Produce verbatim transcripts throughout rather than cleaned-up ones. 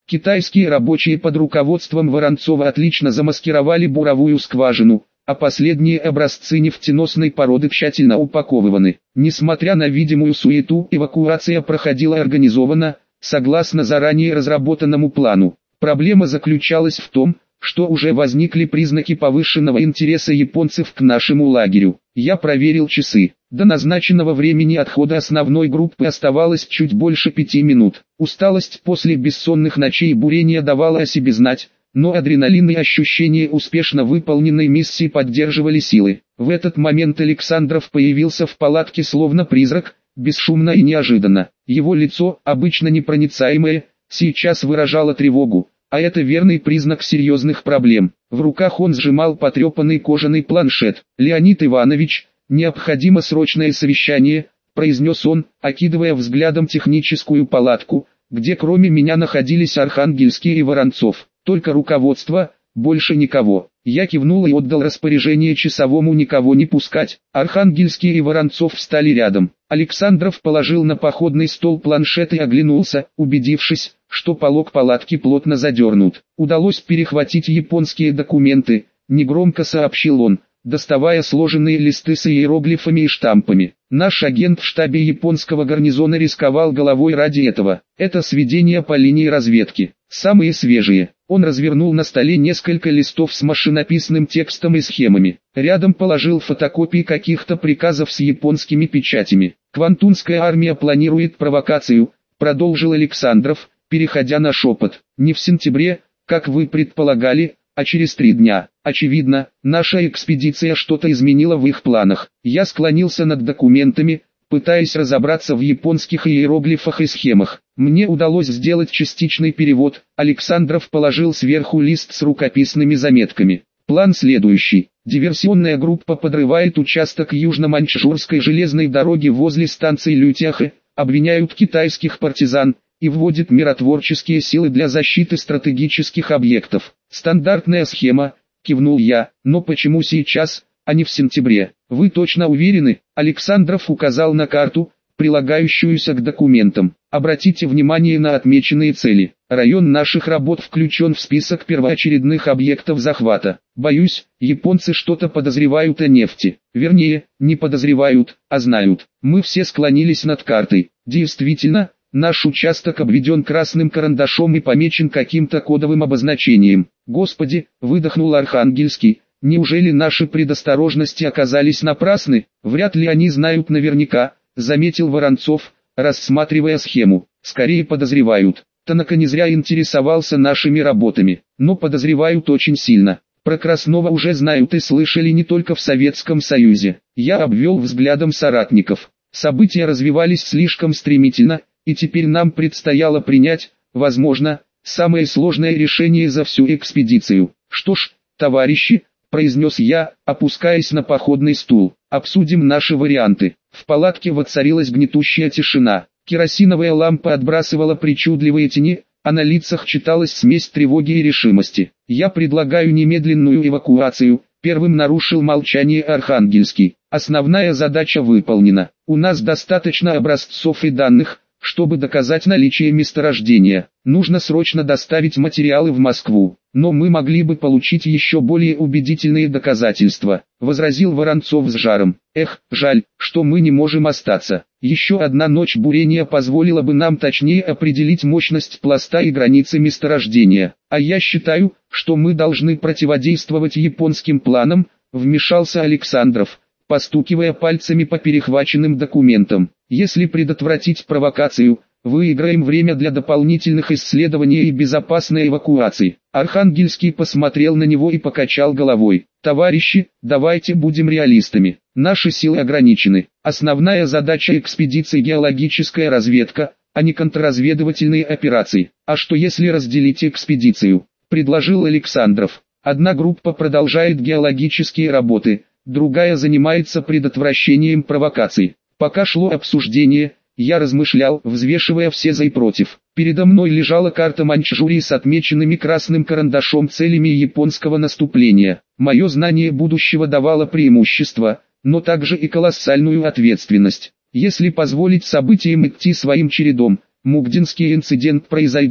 Китайские рабочие под руководством Воронцова отлично замаскировали буровую скважину, а последние образцы нефтеносной породы тщательно упаковываны. Несмотря на видимую суету, эвакуация проходила организованно, согласно заранее разработанному плану. Проблема заключалась в том, что уже возникли признаки повышенного интереса японцев к нашему лагерю. Я проверил часы. До назначенного времени отхода основной группы оставалось чуть больше пяти минут. Усталость после бессонных ночей и бурения давала о себе знать, но адреналин и ощущение успешно выполненной миссии поддерживали силы. В этот момент Александров появился в палатке словно призрак, бесшумно и неожиданно. Его лицо, обычно непроницаемое, сейчас выражало тревогу, а это верный признак серьезных проблем. В руках он сжимал потрепанный кожаный планшет. «Леонид Иванович, необходимо срочное совещание», — произнес он, окидывая взглядом техническую палатку, где кроме меня находились Архангельский и Воронцов. Только руководство, больше никого. Я кивнул и отдал распоряжение часовому никого не пускать. Архангельский и Воронцов встали рядом. Александров положил на походный стол планшет и оглянулся, убедившись, что полог палатки плотно задернут. Удалось перехватить японские документы, негромко сообщил он, доставая сложенные листы с иероглифами и штампами. Наш агент в штабе японского гарнизона рисковал головой ради этого. Это сведения по линии разведки. Самые свежие. Он развернул на столе несколько листов с машинописным текстом и схемами. Рядом положил фотокопии каких-то приказов с японскими печатями. «Квантунская армия планирует провокацию», — продолжил Александров, переходя на шепот. «Не в сентябре, как вы предполагали, а через три дня. Очевидно, наша экспедиция что-то изменила в их планах». Я склонился над документами, пытаясь разобраться в японских иероглифах и схемах. Мне удалось сделать частичный перевод. Александров положил сверху лист с рукописными заметками. План следующий. Диверсионная группа подрывает участок южно-маньчжурской железной дороги возле станции Лютяхэ, обвиняют китайских партизан и вводит миротворческие силы для защиты стратегических объектов. Стандартная схема, кивнул я, но почему сейчас, а не в сентябре? Вы точно уверены? Александров указал на карту, прилагающуюся к документам. Обратите внимание на отмеченные цели. Район наших работ включен в список первоочередных объектов захвата. Боюсь, японцы что-то подозревают о нефти. Вернее, не подозревают, а знают. Мы все склонились над картой. Действительно, наш участок обведен красным карандашом и помечен каким-то кодовым обозначением. Господи, выдохнул Архангельский. Неужели наши предосторожности оказались напрасны? Вряд ли они знают наверняка, заметил Воронцов, рассматривая схему. Скорее подозревают. Танака не зря интересовался нашими работами, но подозревают очень сильно. Про Краснова уже знают и слышали не только в Советском Союзе. Я обвел взглядом соратников. События развивались слишком стремительно, и теперь нам предстояло принять, возможно, самое сложное решение за всю экспедицию. Что ж, товарищи, произнес я, опускаясь на походный стул, обсудим наши варианты. В палатке воцарилась гнетущая тишина. Керосиновая лампа отбрасывала причудливые тени, а на лицах читалась смесь тревоги и решимости. Я предлагаю немедленную эвакуацию, первым нарушил молчание Архангельский. Основная задача выполнена. У нас достаточно образцов и данных, чтобы доказать наличие месторождения. Нужно срочно доставить материалы в Москву. Но мы могли бы получить еще более убедительные доказательства, возразил Воронцов с жаром. Эх, жаль, что мы не можем остаться. Еще одна ночь бурения позволила бы нам точнее определить мощность пласта и границы месторождения. А я считаю, что мы должны противодействовать японским планам, вмешался Александров, постукивая пальцами по перехваченным документам. Если предотвратить провокацию, выиграем время для дополнительных исследований и безопасной эвакуации. Архангельский посмотрел на него и покачал головой. Товарищи, давайте будем реалистами. Наши силы ограничены. Основная задача экспедиции — геологическая разведка, а не контрразведывательные операции. А что если разделить экспедицию? Предложил Александров. Одна группа продолжает геологические работы, другая занимается предотвращением провокаций. Пока шло обсуждение, я размышлял, взвешивая все за и против. Передо мной лежала карта Маньчжурии с отмеченными красным карандашом целями японского наступления. Мое знание будущего давало преимущество, но также и колоссальную ответственность. Если позволить событиям идти своим чередом, Мугдинский инцидент произойдет,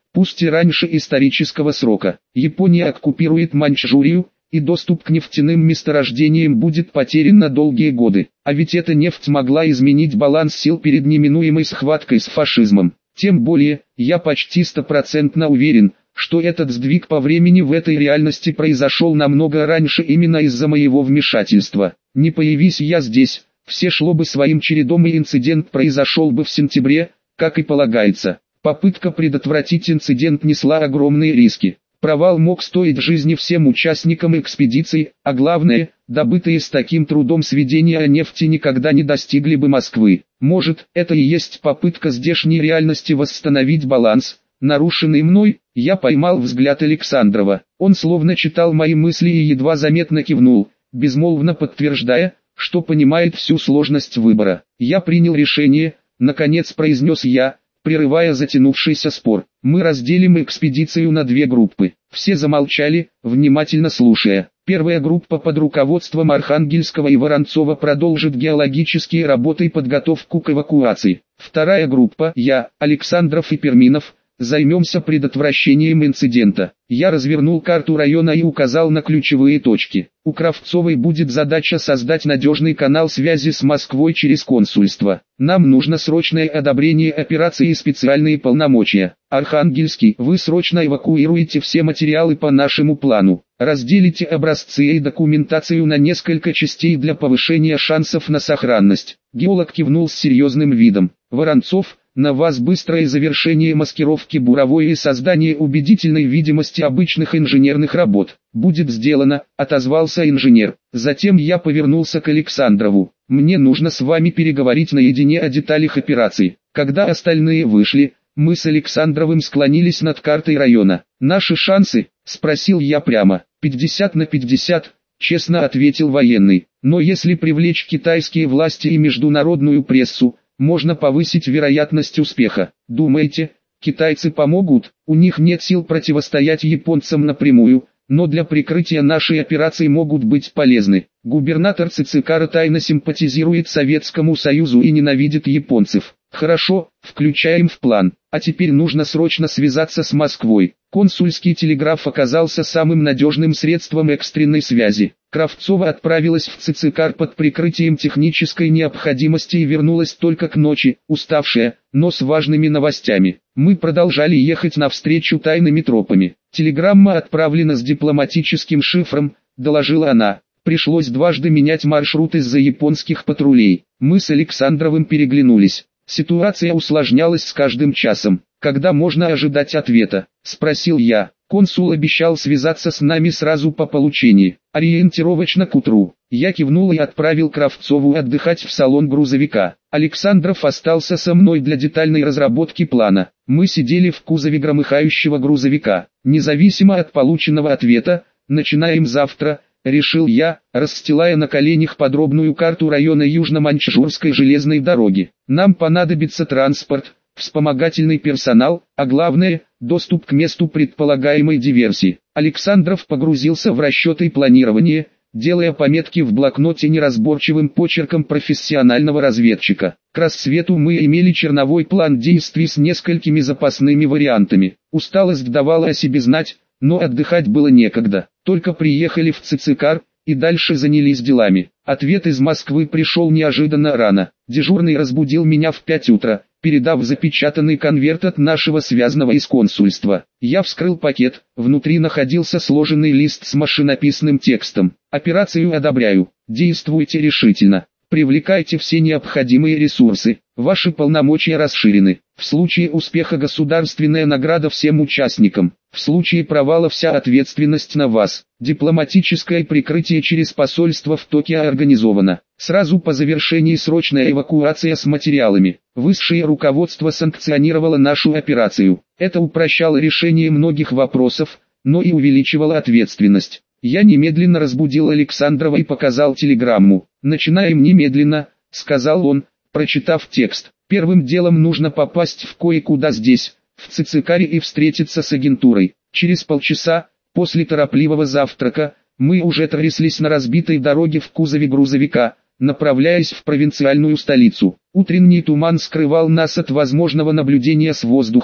пусть и раньше исторического срока. Япония оккупирует Маньчжурию, и доступ к нефтяным месторождениям будет потерян на долгие годы. А ведь эта нефть могла изменить баланс сил перед неминуемой схваткой с фашизмом. Тем более, я почти стопроцентно уверен, что этот сдвиг по времени в этой реальности произошел намного раньше именно из-за моего вмешательства. Не появись я здесь, все шло бы своим чередом и инцидент произошел бы в сентябре, как и полагается. Попытка предотвратить инцидент несла огромные риски. Провал мог стоить жизни всем участникам экспедиции, а главное, добытые с таким трудом сведения о нефти никогда не достигли бы Москвы. Может, это и есть попытка здешней реальности восстановить баланс, нарушенный мной. Я поймал взгляд Александрова. Он словно читал мои мысли и едва заметно кивнул, безмолвно подтверждая, что понимает всю сложность выбора. Я принял решение, наконец произнес я, прерывая затянувшийся спор. Мы разделим экспедицию на две группы. Все замолчали, внимательно слушая. Первая группа под руководством Архангельского и Воронцова продолжит геологические работы и подготовку к эвакуации. Вторая группа, я, Александров и Перминов, займемся предотвращением инцидента. Я развернул карту района и указал на ключевые точки. У Кравцовой будет задача создать надежный канал связи с Москвой через консульство. Нам нужно срочное одобрение операции и специальные полномочия. Архангельский, вы срочно эвакуируете все материалы по нашему плану. Разделите образцы и документацию на несколько частей для повышения шансов на сохранность. Геолог кивнул с серьезным видом. Воронцов, на вас быстрое завершение маскировки буровой и создание убедительной видимости обычных инженерных работ. Будет сделано, отозвался инженер. Затем я повернулся к Александрову. Мне нужно с вами переговорить наедине о деталях операции. Когда остальные вышли, мы с Александровым склонились над картой района. Наши шансы? Спросил я прямо. пятьдесят на пятьдесят, честно ответил военный. Но если привлечь китайские власти и международную прессу, можно повысить вероятность успеха. Думаете, китайцы помогут? У них нет сил противостоять японцам напрямую, но для прикрытия нашей операции могут быть полезны. Губернатор Цицикара тайно симпатизирует Советскому Союзу и ненавидит японцев. Хорошо, включаем в план. А теперь нужно срочно связаться с Москвой. Консульский телеграф оказался самым надежным средством экстренной связи. Кравцова отправилась в Цицикар под прикрытием технической необходимости и вернулась только к ночи, уставшая, но с важными новостями. Мы продолжали ехать навстречу тайными тропами. Телеграмма отправлена с дипломатическим шифром, доложила она. Пришлось дважды менять маршрут из-за японских патрулей. Мы с Александровым переглянулись. Ситуация усложнялась с каждым часом. Когда можно ожидать ответа? Спросил я. Консул обещал связаться с нами сразу по получении. Ориентировочно к утру. Я кивнул и отправил Кравцову отдыхать в салон грузовика. Александров остался со мной для детальной разработки плана. Мы сидели в кузове громыхающего грузовика. Независимо от полученного ответа, начинаем завтра, решил я, расстилая на коленях подробную карту района Южно-Маньчжурской железной дороги. Нам понадобится транспорт, вспомогательный персонал, а главное, доступ к месту предполагаемой диверсии. Александров погрузился в расчеты и планирование, делая пометки в блокноте неразборчивым почерком профессионального разведчика. К рассвету мы имели черновой план действий с несколькими запасными вариантами. Усталость давала о себе знать, но отдыхать было некогда. Только приехали в Цицикар, и дальше занялись делами. Ответ из Москвы пришел неожиданно рано. Дежурный разбудил меня в пять утра, передав запечатанный конверт от нашего связного из консульства. Я вскрыл пакет, внутри находился сложенный лист с машинописным текстом. Операцию одобряю, действуйте решительно, привлекайте все необходимые ресурсы, ваши полномочия расширены. В случае успеха государственная награда всем участникам, в случае провала вся ответственность на вас. Дипломатическое прикрытие через посольство в Токио организовано. Сразу по завершении срочная эвакуация с материалами. Высшее руководство санкционировало нашу операцию. Это упрощало решение многих вопросов, но и увеличивало ответственность. Я немедленно разбудил Александрова и показал телеграмму. «Начинаем немедленно», — сказал он, прочитав текст. «Первым делом нужно попасть в кое-куда здесь, в Цицикаре, и встретиться с агентурой. Через полчаса, после торопливого завтрака, мы уже тряслись на разбитой дороге в кузове грузовика, направляясь в провинциальную столицу. Утренний туман скрывал нас от возможного наблюдения с воздуха,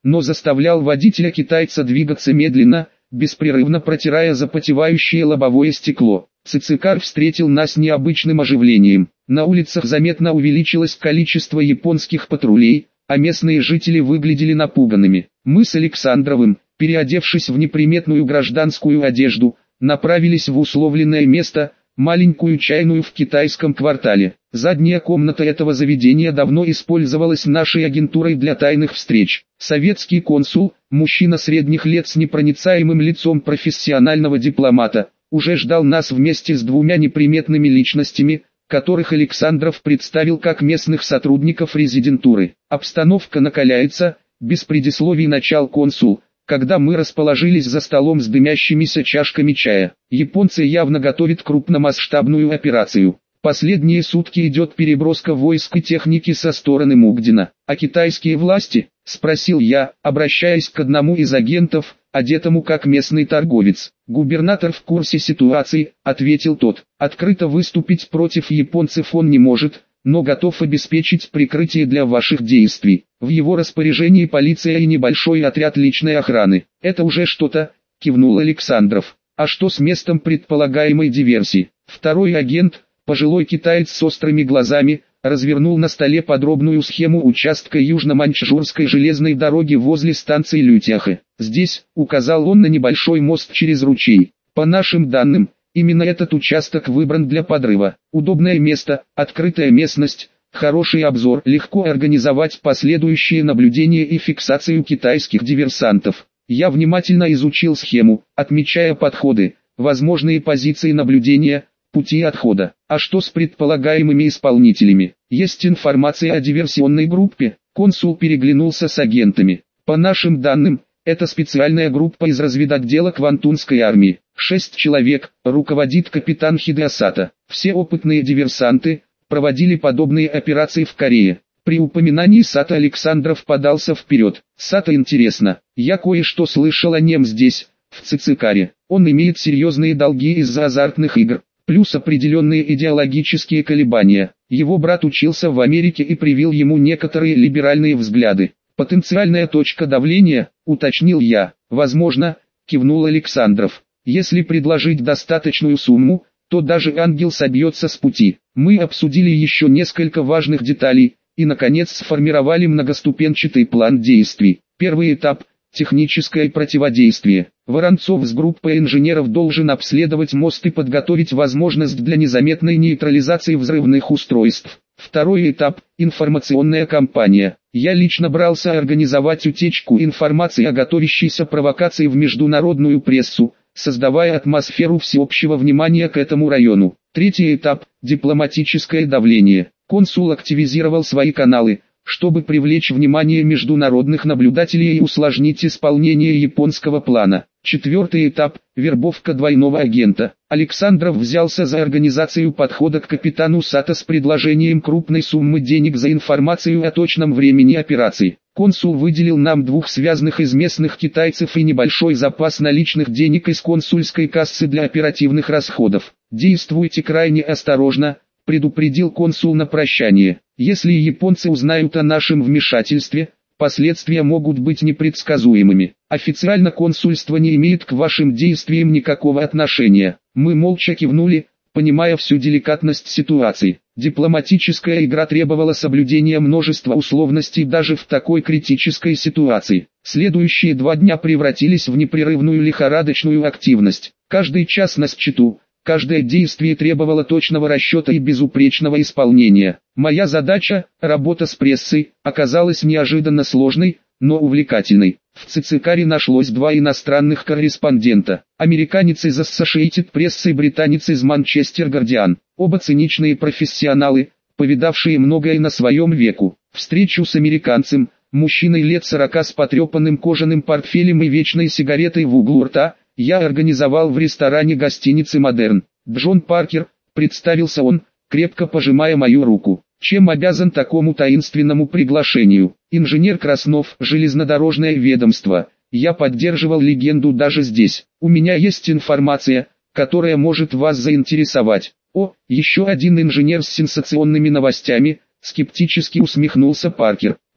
но заставлял водителя-китайца двигаться медленно, беспрерывно протирая запотевающее лобовое стекло. Цицикар встретил нас необычным оживлением. На улицах заметно увеличилось количество японских патрулей, а местные жители выглядели напуганными. Мы с Александровым, переодевшись в неприметную гражданскую одежду, направились в условленное место, маленькую чайную в китайском квартале. Задняя комната этого заведения давно использовалась нашей агентурой для тайных встреч. Советский консул, мужчина средних лет с непроницаемым лицом профессионального дипломата, уже ждал нас вместе с двумя неприметными личностями, которых Александров представил как местных сотрудников резидентуры. Обстановка накаляется, без предисловий начал консул, когда мы расположились за столом с дымящимися чашками чая. Японцы явно готовят крупномасштабную операцию. Последние сутки идет переброска войск и техники со стороны Мугдина. А китайские власти? Спросил я, обращаясь к одному из агентов, одетому как местный торговец. Губернатор в курсе ситуации, ответил тот. Открыто выступить против японцев он не может, но готов обеспечить прикрытие для ваших действий. В его распоряжении полиция и небольшой отряд личной охраны. Это уже что-то, кивнул Александров. А что с местом предполагаемой диверсии? Второй агент, пожилой китаец с острыми глазами, развернул на столе подробную схему участка южно-маньчжурской железной дороги возле станции Лютяхе. Здесь, указал он на небольшой мост через ручей. По нашим данным, именно этот участок выбран для подрыва. Удобное место, открытая местность, хороший обзор, легко организовать последующее наблюдение и фиксацию китайских диверсантов. Я внимательно изучил схему, отмечая подходы, возможные позиции наблюдения, пути отхода. А что с предполагаемыми исполнителями? Есть информация о диверсионной группе? Консул переглянулся с агентами. По нашим данным, это специальная группа из разведотдела Квантунской армии. Шесть человек, руководит капитан Хидеосата. Все опытные диверсанты, проводили подобные операции в Корее. При упоминании Сата Александров подался вперед. Сата интересно, я кое-что слышал о нем здесь, в Цицикаре. Он имеет серьезные долги из-за азартных игр, плюс определенные идеологические колебания. Его брат учился в Америке и привил ему некоторые либеральные взгляды. Потенциальная точка давления, уточнил я. Возможно, кивнул Александров. Если предложить достаточную сумму, то даже ангел собьется с пути. Мы обсудили еще несколько важных деталей и, наконец, сформировали многоступенчатый план действий. Первый этап – техническое противодействие. Воронцов с группой инженеров должен обследовать мост и подготовить возможность для незаметной нейтрализации взрывных устройств. Второй этап – информационная кампания. Я лично брался организовать утечку информации о готовящейся провокации в международную прессу, создавая атмосферу всеобщего внимания к этому району. Третий этап – дипломатическое давление. Консул активизировал свои каналы, чтобы привлечь внимание международных наблюдателей и усложнить исполнение японского плана. Четвертый этап – вербовка двойного агента. Александров взялся за организацию подхода к капитану Сато с предложением крупной суммы денег за информацию о точном времени операции. Консул выделил нам двух связанных из местных китайцев и небольшой запас наличных денег из консульской кассы для оперативных расходов. «Действуйте крайне осторожно», — предупредил консул на прощание. «Если японцы узнают о нашем вмешательстве, последствия могут быть непредсказуемыми. Официально консульство не имеет к вашим действиям никакого отношения». Мы молча кивнули, понимая всю деликатность ситуации. Дипломатическая игра требовала соблюдения множества условностей даже в такой критической ситуации. Следующие два дня превратились в непрерывную лихорадочную активность. Каждый час на счету, каждое действие требовало точного расчета и безупречного исполнения. Моя задача, работа с прессой, оказалась неожиданно сложной, но увлекательной. В Цицикаре нашлось два иностранных корреспондента. Американец из Associated Press и британец из Manchester Guardian. Оба циничные профессионалы, повидавшие многое на своем веку. Встречу с американцем, мужчиной лет сорока с потрепанным кожаным портфелем и вечной сигаретой в углу рта, я организовал в ресторане гостиницы «Модерн». «Джон Паркер», представился он, крепко пожимая мою руку. «Чем обязан такому таинственному приглашению?» «Инженер Краснов, железнодорожное ведомство». Я поддерживал легенду даже здесь. «У меня есть информация, которая может вас заинтересовать». «О, еще один инженер с сенсационными новостями», скептически усмехнулся Паркер.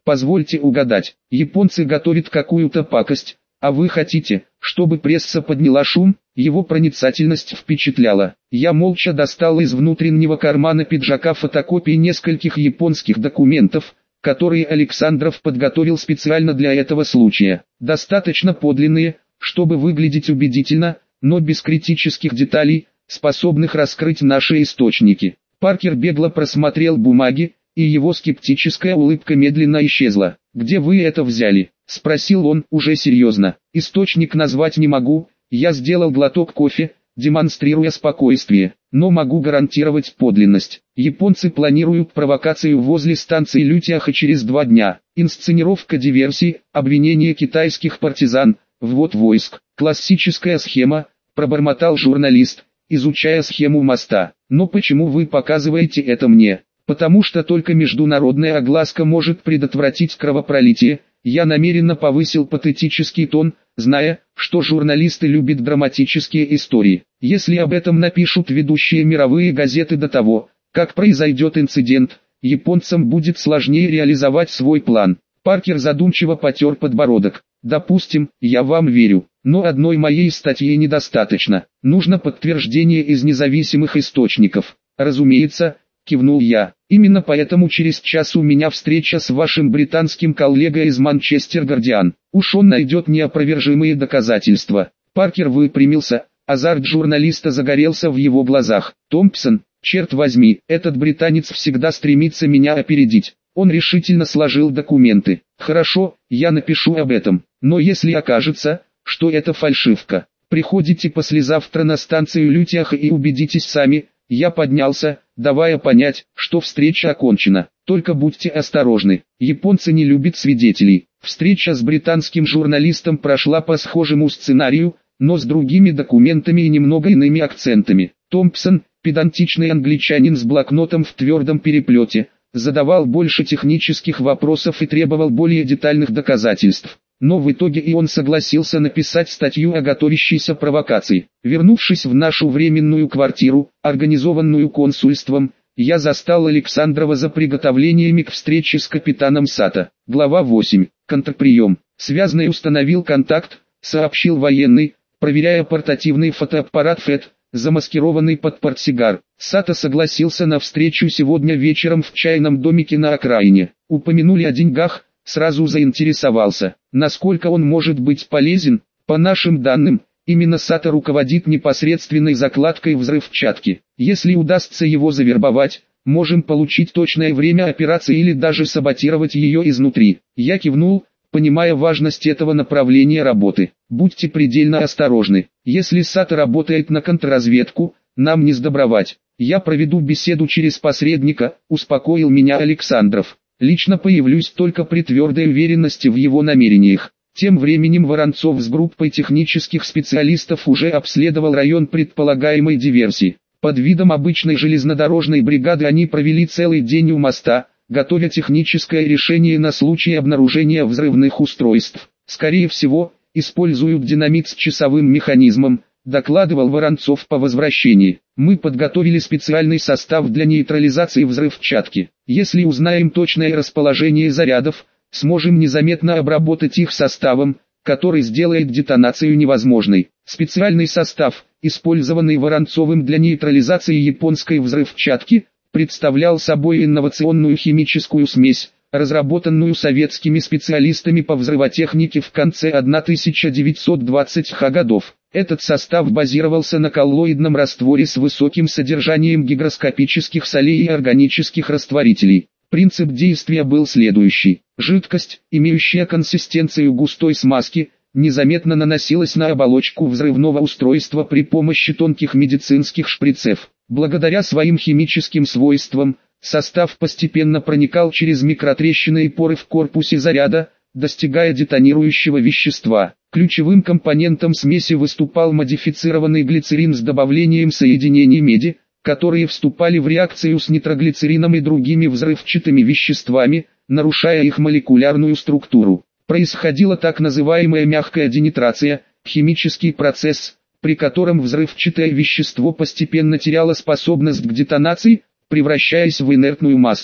Позвольте угадать, японцы готовят какую-то пакость, а вы хотите, чтобы пресса подняла шум? Его проницательность впечатляла. Я молча достал из внутреннего кармана пиджака фотокопии нескольких японских документов, которые Александров подготовил специально для этого случая. Достаточно подлинные, чтобы выглядеть убедительно, но без критических деталей, способных раскрыть наши источники. Паркер бегло просмотрел бумаги, и его скептическая улыбка медленно исчезла. «Где вы это взяли?» — спросил он уже серьезно. «Источник назвать не могу». Я сделал глоток кофе, демонстрируя спокойствие, но могу гарантировать подлинность. Японцы планируют провокацию возле станции Лютиаха через два дня. Инсценировка диверсии, обвинение китайских партизан, ввод войск. Классическая схема, пробормотал журналист, изучая схему моста. Но почему вы показываете это мне? Потому что только международная огласка может предотвратить кровопролитие. Я намеренно повысил патетический тон, зная, что журналисты любят драматические истории. Если об этом напишут ведущие мировые газеты до того, как произойдет инцидент, японцам будет сложнее реализовать свой план. Паркер задумчиво потер подбородок. Допустим, я вам верю, но одной моей статьи недостаточно. Нужно подтверждение из независимых источников. Разумеется, кивнул я. Именно поэтому через час у меня встреча с вашим британским коллегой из Манчестер Гардиан. Уж он найдет неопровержимые доказательства. Паркер выпрямился, азарт журналиста загорелся в его глазах. Томпсон, черт возьми, этот британец всегда стремится меня опередить. Он решительно сложил документы. Хорошо, я напишу об этом. Но если окажется, что это фальшивка, приходите послезавтра на станцию Лютиаха и убедитесь сами. Я поднялся, давая понять, что встреча окончена. Только будьте осторожны, японцы не любят свидетелей. Встреча с британским журналистом прошла по схожему сценарию, но с другими документами и немного иными акцентами. Томпсон, педантичный англичанин с блокнотом в твердом переплете, задавал больше технических вопросов и требовал более детальных доказательств. Но в итоге и он согласился написать статью о готовящейся провокации. Вернувшись в нашу временную квартиру, организованную консульством, я застал Александрова за приготовлениями к встрече с капитаном Сато. Глава восемь. Контрприем. Связной установил контакт, сообщил военный, проверяя портативный фотоаппарат ФЭТ, замаскированный под портсигар. Сато согласился на встречу сегодня вечером в чайном домике на окраине. Упомянули о деньгах. Сразу заинтересовался, насколько он может быть полезен. По нашим данным, именно Сато руководит непосредственной закладкой взрывчатки. Если удастся его завербовать, можем получить точное время операции или даже саботировать ее изнутри. Я кивнул, понимая важность этого направления работы. Будьте предельно осторожны. Если Сато работает на контрразведку, нам не сдобровать. Я проведу беседу через посредника, успокоил меня Александров. Лично появлюсь только при твердой уверенности в его намерениях. Тем временем Воронцов с группой технических специалистов уже обследовал район предполагаемой диверсии. Под видом обычной железнодорожной бригады они провели целый день у моста, готовя техническое решение на случай обнаружения взрывных устройств. Скорее всего, используют динамит с часовым механизмом, докладывал Воронцов по возвращении. Мы подготовили специальный состав для нейтрализации взрывчатки. Если узнаем точное расположение зарядов, сможем незаметно обработать их составом, который сделает детонацию невозможной. Специальный состав, использованный Воронцовым для нейтрализации японской взрывчатки, представлял собой инновационную химическую смесь, разработанную советскими специалистами по взрывотехнике в конце тысяча девятьсот двадцатых годов. Этот состав базировался на коллоидном растворе с высоким содержанием гигроскопических солей и органических растворителей. Принцип действия был следующий. Жидкость, имеющая консистенцию густой смазки, незаметно наносилась на оболочку взрывного устройства при помощи тонких медицинских шприцев. Благодаря своим химическим свойствам, состав постепенно проникал через микротрещины и поры в корпусе заряда, достигая детонирующего вещества. Ключевым компонентом смеси выступал модифицированный глицерин с добавлением соединений меди, которые вступали в реакцию с нитроглицерином и другими взрывчатыми веществами, нарушая их молекулярную структуру. Происходила так называемая мягкая денитрация, химический процесс, при котором взрывчатое вещество постепенно теряло способность к детонации, превращаясь в инертную массу.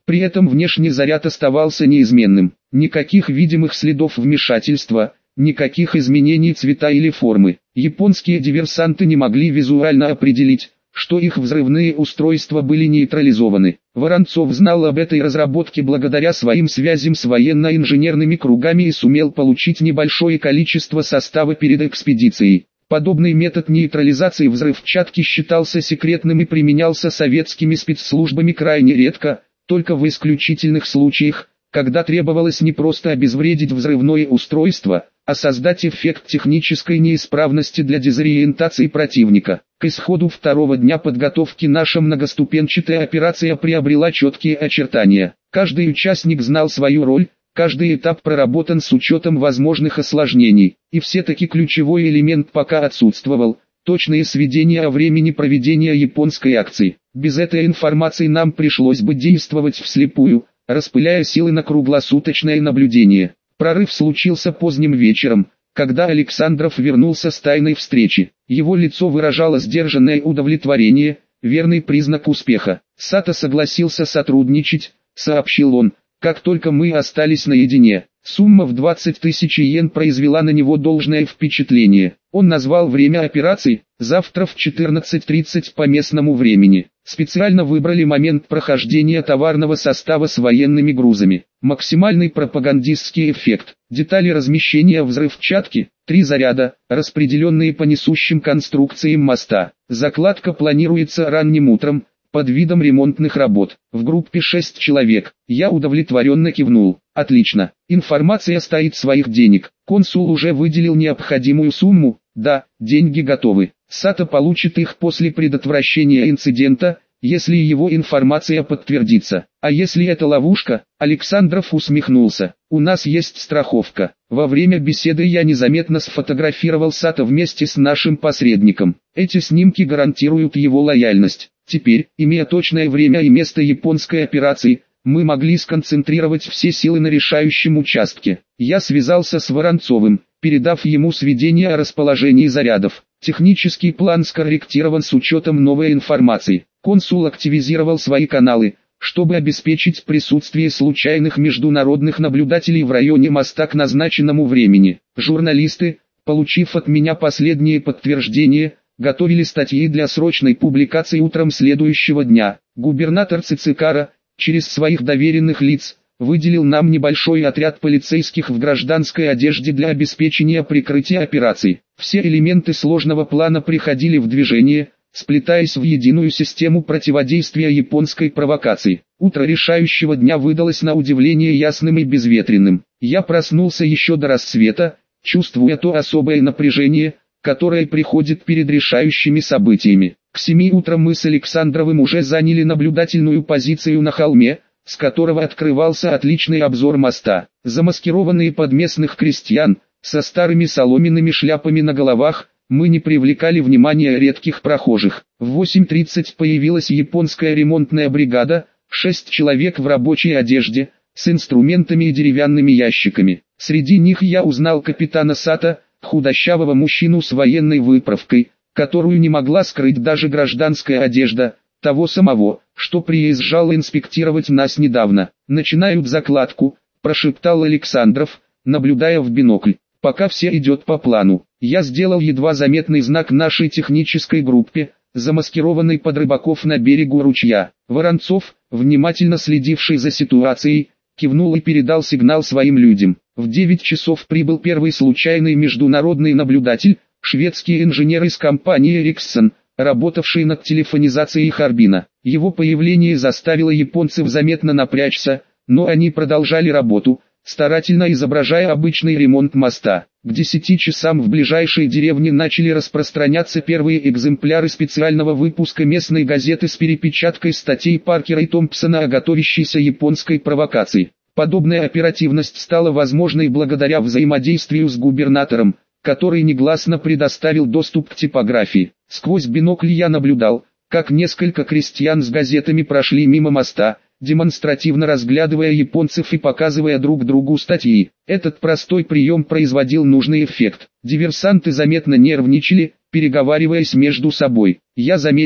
При этом внешний заряд оставался неизменным. Никаких видимых следов вмешательства, никаких изменений цвета или формы. Японские диверсанты не могли визуально определить, что их взрывные устройства были нейтрализованы. Воронцов знал об этой разработке благодаря своим связям с военно-инженерными кругами и сумел получить небольшое количество состава перед экспедицией. Подобный метод нейтрализации взрывчатки считался секретным и применялся советскими спецслужбами крайне редко, только в исключительных случаях, когда требовалось не просто обезвредить взрывное устройство, а создать эффект технической неисправности для дезориентации противника. К исходу второго дня подготовки наша многоступенчатая операция приобрела четкие очертания. Каждый участник знал свою роль, каждый этап проработан с учетом возможных осложнений, и все-таки ключевой элемент пока отсутствовал – точные сведения о времени проведения японской акции. Без этой информации нам пришлось бы действовать вслепую, распыляя силы на круглосуточное наблюдение. Прорыв случился поздним вечером, когда Александров вернулся с тайной встречи. Его лицо выражало сдержанное удовлетворение, верный признак успеха. Сато согласился сотрудничать, сообщил он, как только мы остались наедине. Сумма в двадцать тысяч йен произвела на него должное впечатление. Он назвал время операции – завтра в четырнадцать тридцать по местному времени. Специально выбрали момент прохождения товарного состава с военными грузами. Максимальный пропагандистский эффект. Детали размещения взрывчатки – три заряда, распределенные по несущим конструкциям моста. Закладка планируется ранним утром, под видом ремонтных работ. В группе шесть человек. Я удовлетворенно кивнул. Отлично. Информация стоит своих денег. Консул уже выделил необходимую сумму. Да, деньги готовы. Сато получит их после предотвращения инцидента, если его информация подтвердится. А если это ловушка? Александров усмехнулся. У нас есть страховка. Во время беседы я незаметно сфотографировал Сато вместе с нашим посредником. Эти снимки гарантируют его лояльность. Теперь, имея точное время и место японской операции, мы могли сконцентрировать все силы на решающем участке. Я связался с Воронцовым, передав ему сведения о расположении зарядов. Технический план скорректирован с учетом новой информации. Консул активизировал свои каналы, чтобы обеспечить присутствие случайных международных наблюдателей в районе моста к назначенному времени. Журналисты, получив от меня последние подтверждения, готовили статьи для срочной публикации утром следующего дня. Губернатор Цицикара, через своих доверенных лиц, выделил нам небольшой отряд полицейских в гражданской одежде для обеспечения прикрытия операций. Все элементы сложного плана приходили в движение, сплетаясь в единую систему противодействия японской провокации. Утро решающего дня выдалось на удивление ясным и безветренным. Я проснулся еще до рассвета, чувствуя то особое напряжение, которое приходит перед решающими событиями. К семи утром мы с Александровым уже заняли наблюдательную позицию на холме, с которого открывался отличный обзор моста. Замаскированные под местных крестьян, со старыми соломенными шляпами на головах, мы не привлекали внимания редких прохожих. В восемь тридцать появилась японская ремонтная бригада, шесть человек в рабочей одежде, с инструментами и деревянными ящиками. Среди них я узнал капитана Сато, худощавого мужчину с военной выправкой, которую не могла скрыть даже гражданская одежда, того самого, что приезжал инспектировать нас недавно. «Начинают закладку», – прошептал Александров, наблюдая в бинокль. «Пока все идет по плану». Я сделал едва заметный знак нашей технической группе, замаскированной под рыбаков на берегу ручья. Воронцов, внимательно следивший за ситуацией, кивнул и передал сигнал своим людям. В девять часов прибыл первый случайный международный наблюдатель, шведский инженер из компании Ericsson, работавший над телефонизацией Харбина. Его появление заставило японцев заметно напрячься, но они продолжали работу, старательно изображая обычный ремонт моста. К десяти часам в ближайшей деревне начали распространяться первые экземпляры специального выпуска местной газеты с перепечаткой статей Паркера и Томпсона о готовящейся японской провокации. Подобная оперативность стала возможной благодаря взаимодействию с губернатором, который негласно предоставил доступ к типографии. Сквозь бинокль я наблюдал, как несколько крестьян с газетами прошли мимо моста, демонстративно разглядывая японцев и показывая друг другу статьи. Этот простой прием производил нужный эффект. Диверсанты заметно нервничали, переговариваясь между собой. Я заметил,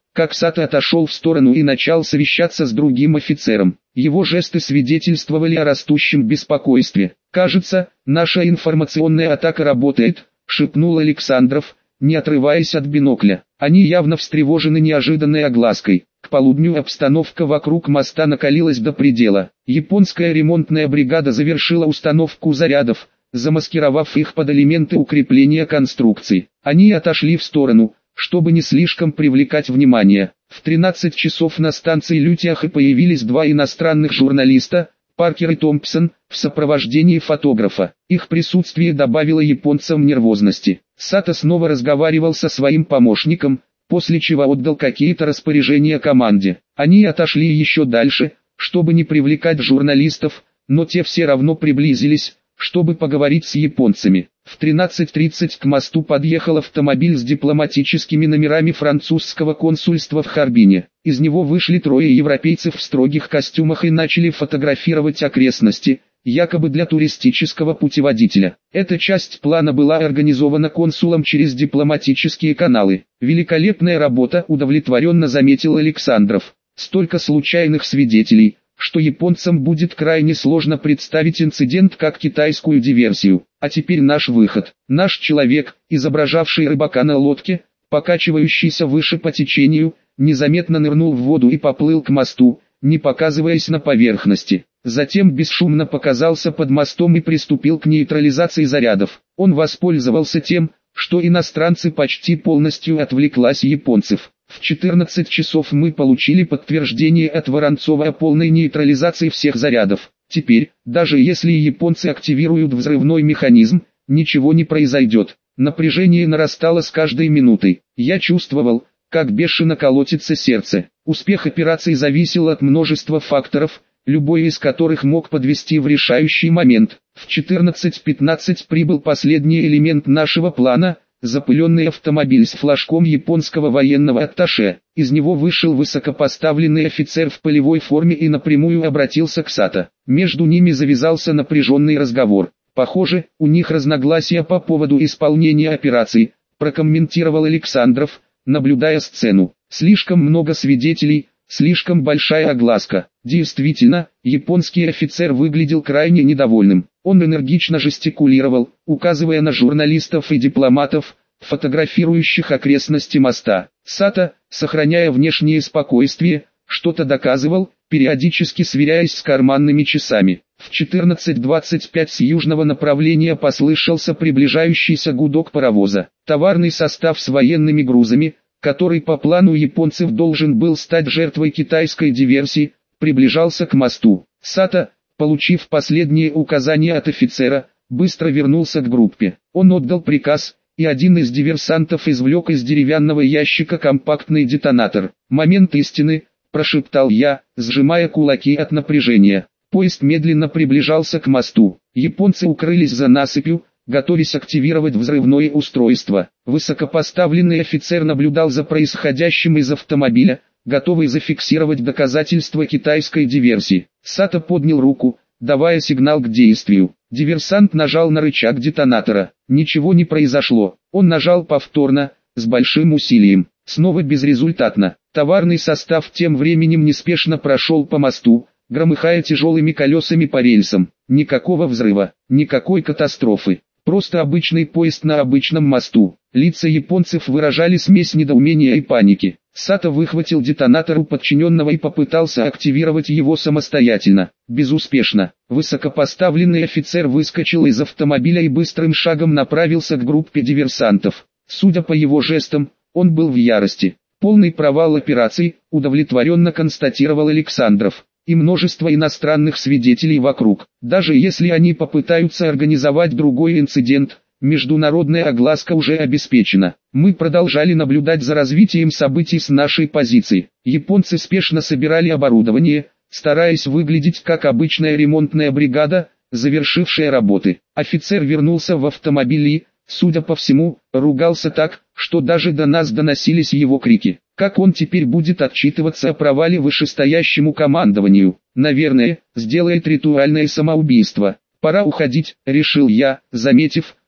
как Сато отошел в сторону и начал совещаться с другим офицером. Его жесты свидетельствовали о растущем беспокойстве. «Кажется, наша информационная атака работает», — шепнул Александров, не отрываясь от бинокля. Они явно встревожены неожиданной оглаской. К полудню обстановка вокруг моста накалилась до предела. Японская ремонтная бригада завершила установку зарядов, замаскировав их под элементы укрепления конструкций. Они отошли в сторону, чтобы не слишком привлекать внимание. В тринадцать часов на станции Лютиахе появились два иностранных журналиста, Паркер и Томпсон, в сопровождении фотографа. Их присутствие добавило японцам нервозности. Сато снова разговаривал со своим помощником, после чего отдал какие-то распоряжения команде. Они отошли еще дальше, чтобы не привлекать журналистов, но те все равно приблизились, чтобы поговорить с японцами. В тринадцать тридцать к мосту подъехал автомобиль с дипломатическими номерами французского консульства в Харбине. Из него вышли трое европейцев в строгих костюмах и начали фотографировать окрестности, якобы для туристического путеводителя. Эта часть плана была организована консулом через дипломатические каналы. «Великолепная работа», — удовлетворенно заметил Александров. «Столько случайных свидетелей, что японцам будет крайне сложно представить инцидент как китайскую диверсию. А теперь наш выход. Наш человек, изображавший рыбака на лодке, покачивающийся выше по течению, незаметно нырнул в воду и поплыл к мосту, не показываясь на поверхности. Затем бесшумно показался под мостом и приступил к нейтрализации зарядов. Он воспользовался тем, что иностранцы почти полностью отвлеклась японцев. В четырнадцать часов мы получили подтверждение от Воронцова о полной нейтрализации всех зарядов. Теперь, даже если японцы активируют взрывной механизм, ничего не произойдет. Напряжение нарастало с каждой минутой. Я чувствовал, как бешено колотится сердце. Успех операции зависел от множества факторов, любой из которых мог подвести в решающий момент. В четырнадцать пятнадцать прибыл последний элемент нашего плана – запыленный автомобиль с флажком японского военного атташе. Из него вышел высокопоставленный офицер в полевой форме и напрямую обратился к Сато. Между ними завязался напряженный разговор. «Похоже, у них разногласия по поводу исполнения операции», прокомментировал Александров, наблюдая сцену. «Слишком много свидетелей, слишком большая огласка». Действительно, японский офицер выглядел крайне недовольным. Он энергично жестикулировал, указывая на журналистов и дипломатов, фотографирующих окрестности моста. Сато, сохраняя внешнее спокойствие, что-то доказывал, периодически сверяясь с карманными часами. В четырнадцать двадцать пять с южного направления послышался приближающийся гудок паровоза. Товарный состав с военными грузами, который по плану японцев должен был стать жертвой китайской диверсии, приближался к мосту. Сато, получив последние указания от офицера, быстро вернулся к группе. Он отдал приказ, и один из диверсантов извлек из деревянного ящика компактный детонатор. «Момент истины», – прошептал я, сжимая кулаки от напряжения. Поезд медленно приближался к мосту. Японцы укрылись за насыпью, готовясь активировать взрывное устройство. Высокопоставленный офицер наблюдал за происходящим из автомобиля, готовый зафиксировать доказательства китайской диверсии. Сато поднял руку, давая сигнал к действию. Диверсант нажал на рычаг детонатора. Ничего не произошло. Он нажал повторно, с большим усилием. Снова безрезультатно. Товарный состав тем временем неспешно прошел по мосту, громыхая тяжелыми колесами по рельсам. Никакого взрыва, никакой катастрофы. Просто обычный поезд на обычном мосту. Лица японцев выражали смесь недоумения и паники. Сато выхватил детонатор у подчиненного и попытался активировать его самостоятельно. Безуспешно. Высокопоставленный офицер выскочил из автомобиля и быстрым шагом направился к группе диверсантов. Судя по его жестам, он был в ярости. Полный провал операции, удовлетворенно констатировал Александров. И множество иностранных свидетелей вокруг. Даже если они попытаются организовать другой инцидент, международная огласка уже обеспечена. Мы продолжали наблюдать за развитием событий с нашей позиции. Японцы спешно собирали оборудование, стараясь выглядеть как обычная ремонтная бригада, завершившая работы. Офицер вернулся в автомобиль и, судя по всему, ругался так, что даже до нас доносились его крики. Как он теперь будет отчитываться о провале вышестоящему командованию? Наверное, сделает ритуальное самоубийство. Пора уходить, решил я, заметив,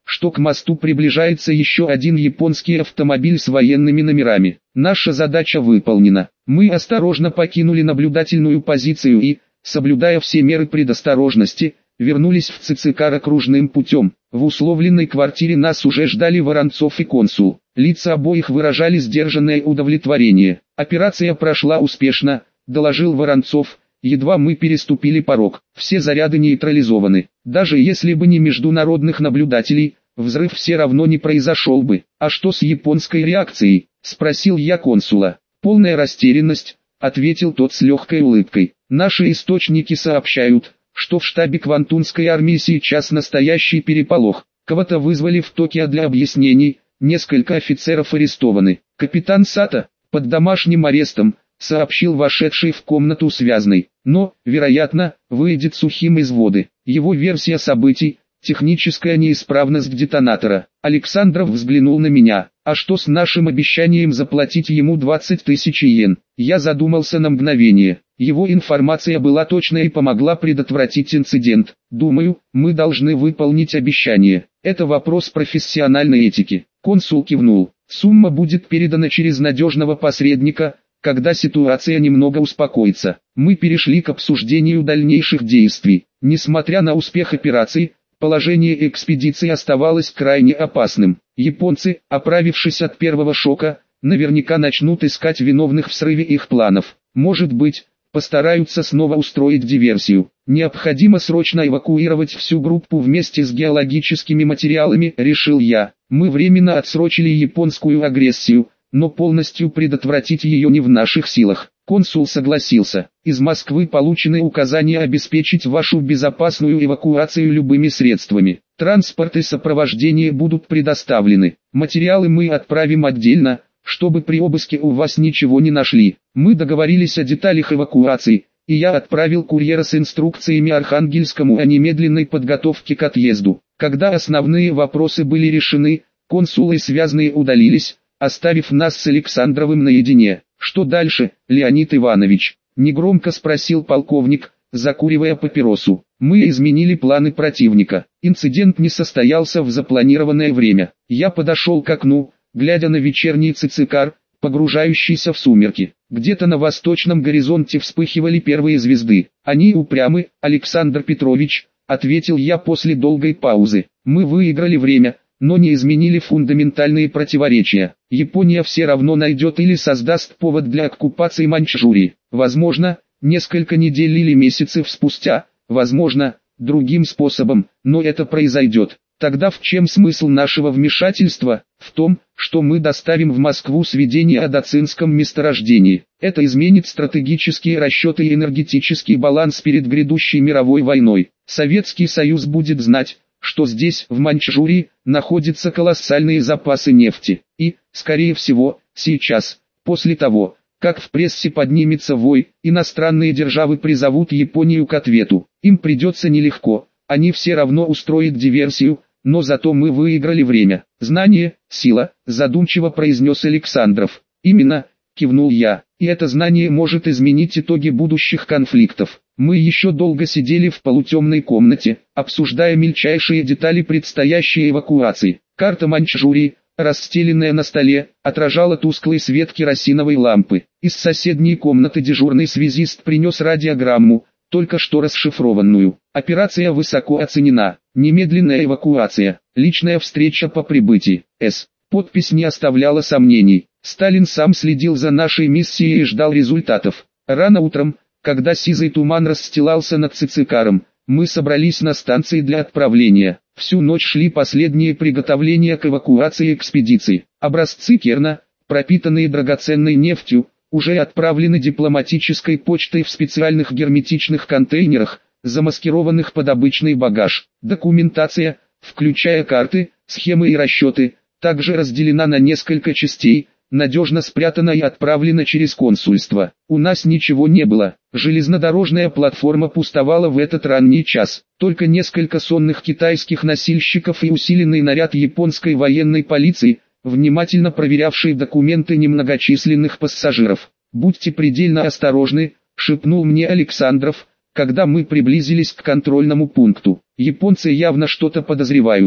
что к мосту приближается еще один японский автомобиль с военными номерами. Наша задача выполнена. Мы осторожно покинули наблюдательную позицию и, соблюдая все меры предосторожности, вернулись в Цицикар окружным путем. В условленной квартире нас уже ждали Воронцов и консул. Лица обоих выражали сдержанное удовлетворение. «Операция прошла успешно», — доложил Воронцов. «Едва мы переступили порог, все заряды нейтрализованы. Даже если бы не международных наблюдателей, взрыв все равно не произошел бы». «А что с японской реакцией?» — спросил я консула. «Полная растерянность», — ответил тот с легкой улыбкой. «Наши источники сообщают, что в штабе Квантунской армии сейчас настоящий переполох. Кого-то вызвали в Токио для объяснений, несколько офицеров арестованы. Капитан Сато под домашним арестом», — сообщил вошедший в комнату связный, «но, вероятно, выйдет сухим из воды. Его версия событий — техническая неисправность детонатора». Александров взглянул на меня. «А что с нашим обещанием заплатить ему двадцать тысяч йен?» Я задумался на мгновение. Его информация была точной и помогла предотвратить инцидент. «Думаю, мы должны выполнить обещание. Это вопрос профессиональной этики». Консул кивнул. «Сумма будет передана через надежного посредника, когда ситуация немного успокоится». Мы перешли к обсуждению дальнейших действий. Несмотря на успех операции, положение экспедиции оставалось крайне опасным. Японцы, оправившись от первого шока, наверняка начнут искать виновных в срыве их планов. Может быть, постараются снова устроить диверсию. Необходимо срочно эвакуировать всю группу вместе с геологическими материалами, решил я. Мы временно отсрочили японскую агрессию, но полностью предотвратить ее не в наших силах. Консул согласился. Из Москвы получены указания обеспечить вашу безопасную эвакуацию любыми средствами. Транспорт и сопровождение будут предоставлены. Материалы мы отправим отдельно, чтобы при обыске у вас ничего не нашли. Мы договорились о деталях эвакуации, и я отправил курьера с инструкциями Архангельскому о немедленной подготовке к отъезду. Когда основные вопросы были решены, консулы и связные удалились, оставив нас с Александровым наедине. «Что дальше, Леонид Иванович?» — негромко спросил полковник, закуривая папиросу. «Мы изменили планы противника. Инцидент не состоялся в запланированное время. Я подошел к окну, глядя на вечерний Цицикар, погружающийся в сумерки. Где-то на восточном горизонте вспыхивали первые звезды. Они упрямы, Александр Петрович», — ответил я после долгой паузы. «Мы выиграли время, но не изменили фундаментальные противоречия. Япония все равно найдет или создаст повод для оккупации Маньчжурии. Возможно, несколько недель или месяцев спустя, возможно, другим способом, но это произойдет. Тогда в чем смысл нашего вмешательства? В том, что мы доставим в Москву сведения о Дацинском месторождении. Это изменит стратегические расчеты и энергетический баланс перед грядущей мировой войной. Советский Союз будет знать, что здесь, в Маньчжурии, находятся колоссальные запасы нефти. И, скорее всего, сейчас, после того, как в прессе поднимется вой, иностранные державы призовут Японию к ответу. Им придется нелегко, они все равно устроят диверсию, но зато мы выиграли время. «Знание – сила», – задумчиво произнес Александров. «Именно», – кивнул я, – «и это знание может изменить итоги будущих конфликтов». Мы еще долго сидели в полутемной комнате, обсуждая мельчайшие детали предстоящей эвакуации. Карта Маньчжурии, расстеленная на столе, отражала тусклый свет керосиновой лампы. Из соседней комнаты дежурный связист принес радиограмму, только что расшифрованную. Операция высоко оценена. Немедленная эвакуация. Личная встреча по прибытии. С. Подпись не оставляла сомнений. Сталин сам следил за нашей миссией и ждал результатов. Рано утром, когда сизый туман расстилался над Цицикаром, мы собрались на станции для отправления. Всю ночь шли последние приготовления к эвакуации экспедиции. Образцы керна, пропитанные драгоценной нефтью, уже отправлены дипломатической почтой в специальных герметичных контейнерах, замаскированных под обычный багаж. Документация, включая карты, схемы и расчеты, также разделена на несколько частей, надежно спрятана и отправлена через консульство. У нас ничего не было. Железнодорожная платформа пустовала в этот ранний час. Только несколько сонных китайских носильщиков и усиленный наряд японской военной полиции, внимательно проверявший документы немногочисленных пассажиров. «Будьте предельно осторожны», — шепнул мне Александров, когда мы приблизились к контрольному пункту. «Японцы явно что-то подозревают.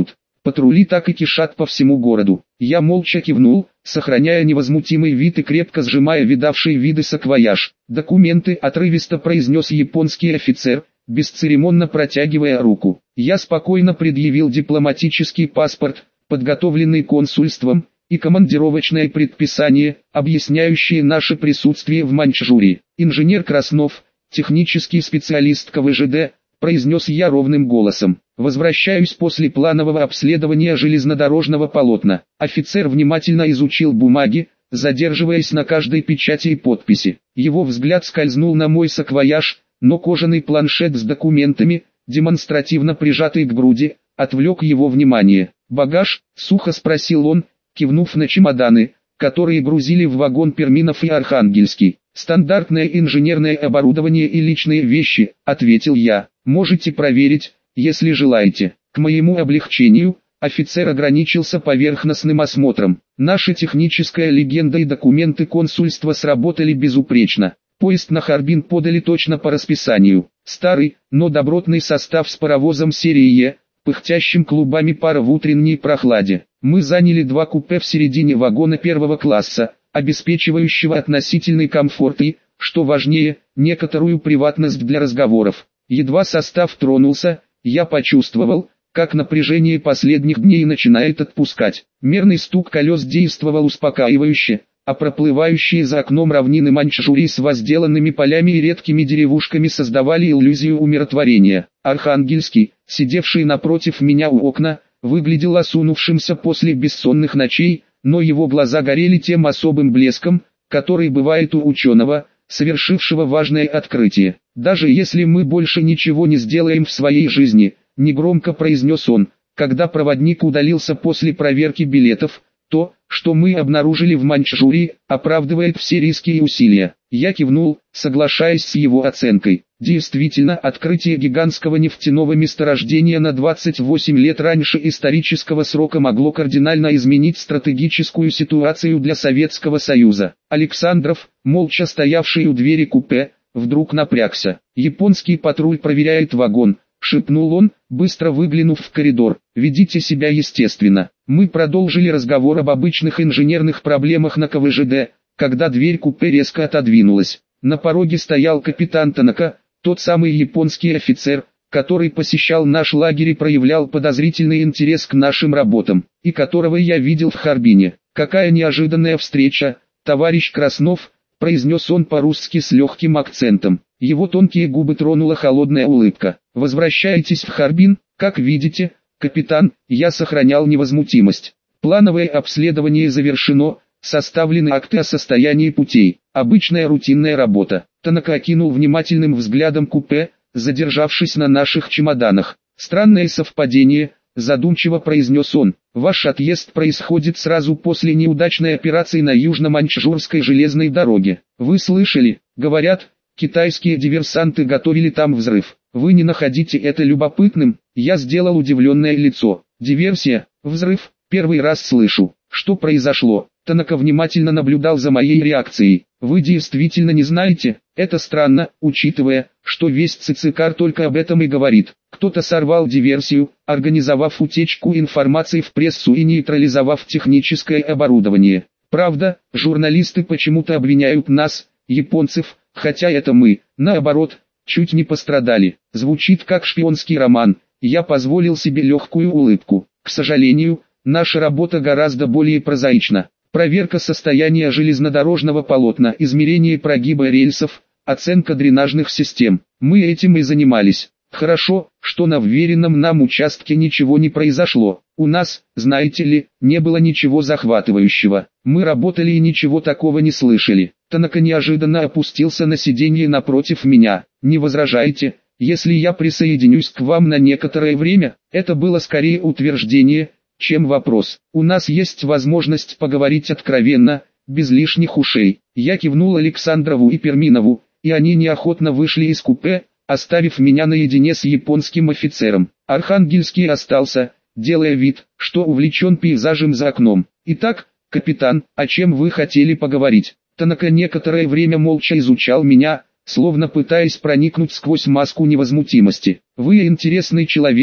Патрули так и кишат по всему городу. Я молча кивнул, сохраняя невозмутимый вид и крепко сжимая видавший виды саквояж. «Документы», — отрывисто произнес японский офицер, бесцеремонно протягивая руку. Я спокойно предъявил дипломатический паспорт, подготовленный консульством, и командировочное предписание, объясняющее наше присутствие в Маньчжурии. «Инженер Краснов, технический специалист ка вэ жэ дэ», — произнес я ровным голосом. «Возвращаюсь после планового обследования железнодорожного полотна». Офицер внимательно изучил бумаги, задерживаясь на каждой печати и подписи. Его взгляд скользнул на мой саквояж, но кожаный планшет с документами, демонстративно прижатый к груди, отвлек его внимание. «Багаж?» — сухо спросил он, кивнув на чемоданы, которые грузили в вагон Перминов и Архангельский. «Стандартное инженерное оборудование и личные вещи», — ответил я. «Можете проверить, если желаете». К моему облегчению, офицер ограничился поверхностным осмотром. Наша техническая легенда и документы консульства сработали безупречно. Поезд на Харбин подали точно по расписанию. Старый, но добротный состав с паровозом серии Е, пыхтящим клубами пара в утренней прохладе. Мы заняли два купе в середине вагона первого класса, обеспечивающего относительный комфорт и, что важнее, некоторую приватность для разговоров. Едва состав тронулся, я почувствовал, как напряжение последних дней начинает отпускать. Мерный стук колес действовал успокаивающе, а проплывающие за окном равнины Маньчжурии с возделанными полями и редкими деревушками создавали иллюзию умиротворения. Архангельский, сидевший напротив меня у окна, выглядел осунувшимся после бессонных ночей, но его глаза горели тем особым блеском, который бывает у ученого, совершившего важное открытие. «Даже если мы больше ничего не сделаем в своей жизни», — негромко произнес он, когда проводник удалился после проверки билетов, «то, что мы обнаружили в Маньчжурии, оправдывает все риски и усилия». Я кивнул, соглашаясь с его оценкой. Действительно, открытие гигантского нефтяного месторождения на двадцать восемь лет раньше исторического срока могло кардинально изменить стратегическую ситуацию для Советского Союза. Александров, молча стоявший у двери купе, вдруг напрягся. «Японский патруль проверяет вагон», — шепнул он, быстро выглянув в коридор. «Ведите себя естественно». Мы продолжили разговор об обычных инженерных проблемах на ка вэ жэ дэ, когда дверь купе резко отодвинулась. На пороге стоял капитан Танака, тот самый японский офицер, который посещал наш лагерь и проявлял подозрительный интерес к нашим работам, и которого я видел в Харбине. «Какая неожиданная встреча, товарищ Краснов», — произнес он по-русски с легким акцентом. Его тонкие губы тронула холодная улыбка. «Возвращаетесь в Харбин?» «Как видите, капитан, я сохранял невозмутимость. Плановое обследование завершено, составлены акты о состоянии путей. Обычная рутинная работа». Танака окинул внимательным взглядом купе, задержавшись на наших чемоданах. «Странное совпадение», — задумчиво произнес он. «Ваш отъезд происходит сразу после неудачной операции на Южно-Маньчжурской железной дороге. Вы слышали, говорят, китайские диверсанты готовили там взрыв. Вы не находите это любопытным?» Я сделал удивленное лицо. «Диверсия? Взрыв? Первый раз слышу. Что произошло?» Танака внимательно наблюдал за моей реакцией. «Вы действительно не знаете? Это странно, учитывая, что весь Цицикар только об этом и говорит. Кто-то сорвал диверсию, организовав утечку информации в прессу и нейтрализовав техническое оборудование. Правда, журналисты почему-то обвиняют нас, японцев, хотя это мы, наоборот, чуть не пострадали. Звучит как шпионский роман». Я позволил себе легкую улыбку. «К сожалению, наша работа гораздо более прозаична. Проверка состояния железнодорожного полотна, измерение прогиба рельсов, оценка дренажных систем. Мы этим и занимались. Хорошо, что на вверенном нам участке ничего не произошло. У нас, знаете ли, не было ничего захватывающего. Мы работали и ничего такого не слышали». Танака неожиданно опустился на сиденье напротив меня. «Не возражаете, если я присоединюсь к вам на некоторое время?» Это было скорее утверждение, чем вопрос. «У нас есть возможность поговорить откровенно, без лишних ушей». Я кивнул Александрову и Перминову, и они неохотно вышли из купе, оставив меня наедине с японским офицером. Архангельский остался, делая вид, что увлечен пейзажем за окном. «Итак, капитан, о чем вы хотели поговорить?» Танака некоторое время молча изучал меня, словно пытаясь проникнуть сквозь маску невозмутимости. «Вы интересный человек,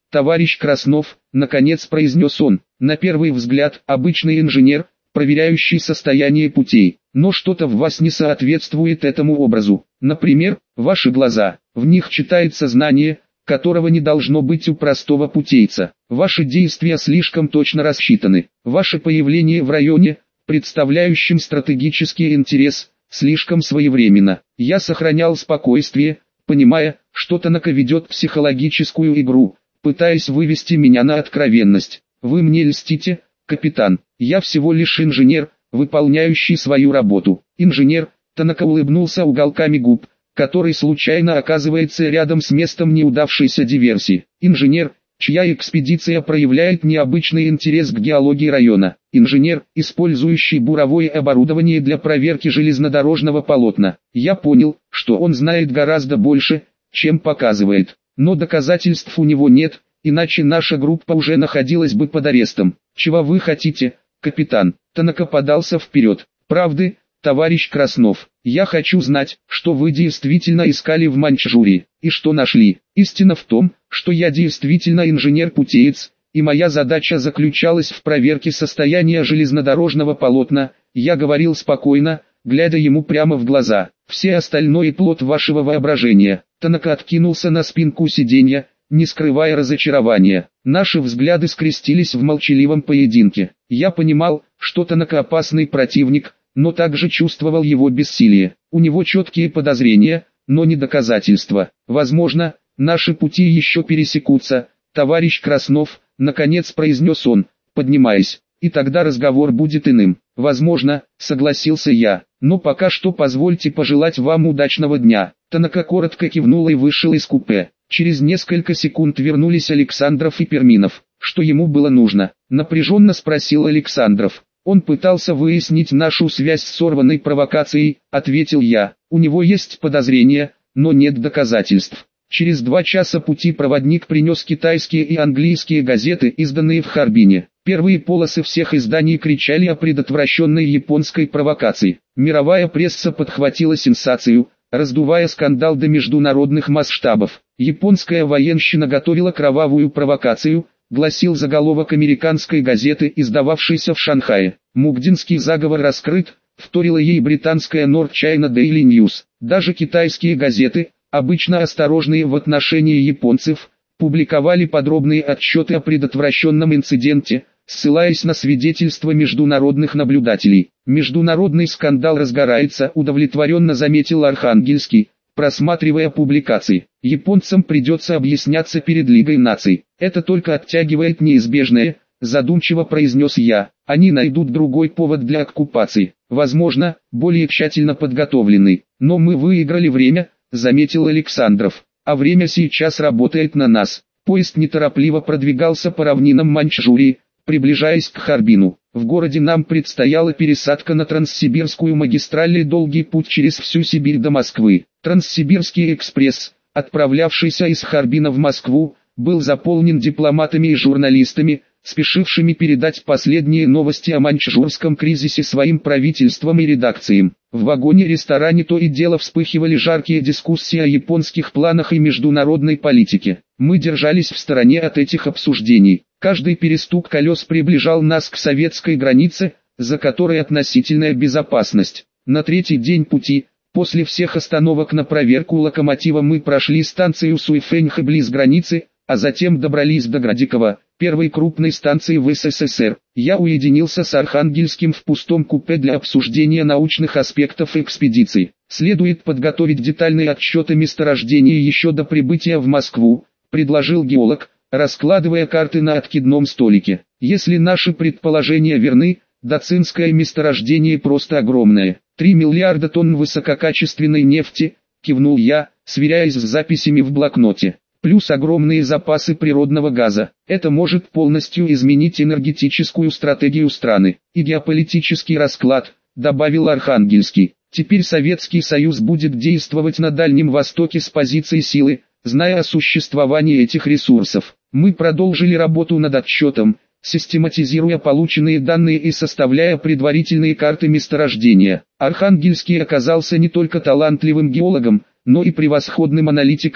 товарищ Краснов, наконец произнес он, на первый взгляд, обычный инженер, проверяющий состояние путей, но что-то в вас не соответствует этому образу. Например, ваши глаза, в них читается знание, которого не должно быть у простого путейца. Ваши действия слишком точно рассчитаны. Ваше появление в районе, представляющем стратегический интерес, слишком своевременно. Я сохранял спокойствие, понимая, что Танака ведет психологическую игру, пытаясь вывести меня на откровенность. Вы мне льстите, капитан. Я всего лишь инженер, выполняющий свою работу. Инженер, Танака улыбнулся уголками губ, который случайно оказывается рядом с местом неудавшейся диверсии. Инженер, чья экспедиция проявляет необычный интерес к геологии района. Инженер, использующий буровое оборудование для проверки железнодорожного полотна. Я понял, что он знает гораздо больше, чем показывает. Но доказательств у него нет, иначе наша группа уже находилась бы под арестом. Чего вы хотите, капитан? Танака подался вперед. Правды, товарищ Краснов. Я хочу знать, что вы действительно искали в Маньчжурии, и что нашли. Истина в том, что я действительно инженер-путеец, и моя задача заключалась в проверке состояния железнодорожного полотна. Я говорил спокойно, глядя ему прямо в глаза. Все остальное плод вашего воображения. Танака откинулся на спинку сиденья, не скрывая разочарования. Наши взгляды скрестились в молчаливом поединке. Я понимал, что Танака опасный противник, но также чувствовал его бессилие. У него четкие подозрения, но не доказательства. Возможно, наши пути еще пересекутся, товарищ Краснов, наконец произнес он, поднимаясь. И тогда разговор будет иным. Возможно, согласился я, но пока что позвольте пожелать вам удачного дня. Танака коротко кивнул и вышел из купе. Через несколько секунд вернулись Александров и Перминов. Что ему было нужно? Напряженно спросил Александров. Он пытался выяснить нашу связь с сорванной провокацией, ответил я. У него есть подозрения, но нет доказательств. Через два часа пути проводник принес китайские и английские газеты, изданные в Харбине. Первые полосы всех изданий кричали о предотвращенной японской провокации. Мировая пресса подхватила сенсацию, раздувая скандал до международных масштабов. Японская военщина готовила кровавую провокацию, гласил заголовок американской газеты, издававшейся в Шанхае. Мугдинский заговор раскрыт, вторила ей британская North China Daily News. Даже китайские газеты, обычно осторожные в отношении японцев, публиковали подробные отчеты о предотвращенном инциденте, ссылаясь на свидетельства международных наблюдателей. Международный скандал разгорается, удовлетворенно заметил Архангельский, просматривая публикации. Японцам придется объясняться перед Лигой наций. Это только оттягивает неизбежное, задумчиво произнес я. Они найдут другой повод для оккупации, возможно, более тщательно подготовленный. Но мы выиграли время, заметил Александров. А время сейчас работает на нас. Поезд неторопливо продвигался по равнинам Маньчжурии, приближаясь к Харбину. В городе нам предстояла пересадка на Транссибирскую магистраль и долгий путь через всю Сибирь до Москвы. Транссибирский экспресс, отправлявшийся из Харбина в Москву, был заполнен дипломатами и журналистами, спешившими передать последние новости о маньчжурском кризисе своим правительствам и редакциям. В вагоне-ресторане то и дело вспыхивали жаркие дискуссии о японских планах и международной политике. Мы держались в стороне от этих обсуждений. Каждый перестук колес приближал нас к советской границе, за которой относительная безопасность. На третий день пути, после всех остановок на проверку локомотива, мы прошли станцию Суйфэньхэ близ границы, а затем добрались до Градикова, первой крупной станции в СССР. Я уединился с Архангельским в пустом купе для обсуждения научных аспектов экспедиции. Следует подготовить детальный отчет о месторождении еще до прибытия в Москву, предложил геолог, раскладывая карты на откидном столике. Если наши предположения верны, дацинское месторождение просто огромное. Три миллиарда тонн высококачественной нефти, кивнул я, сверяясь с записями в блокноте. Плюс огромные запасы природного газа. Это может полностью изменить энергетическую стратегию страны. И геополитический расклад, добавил Архангельский. Теперь Советский Союз будет действовать на Дальнем Востоке с позиции силы, зная о существовании этих ресурсов. Мы продолжили работу над отчетом, систематизируя полученные данные и составляя предварительные карты месторождения. Архангельский оказался не только талантливым геологом, но и превосходным аналитиком,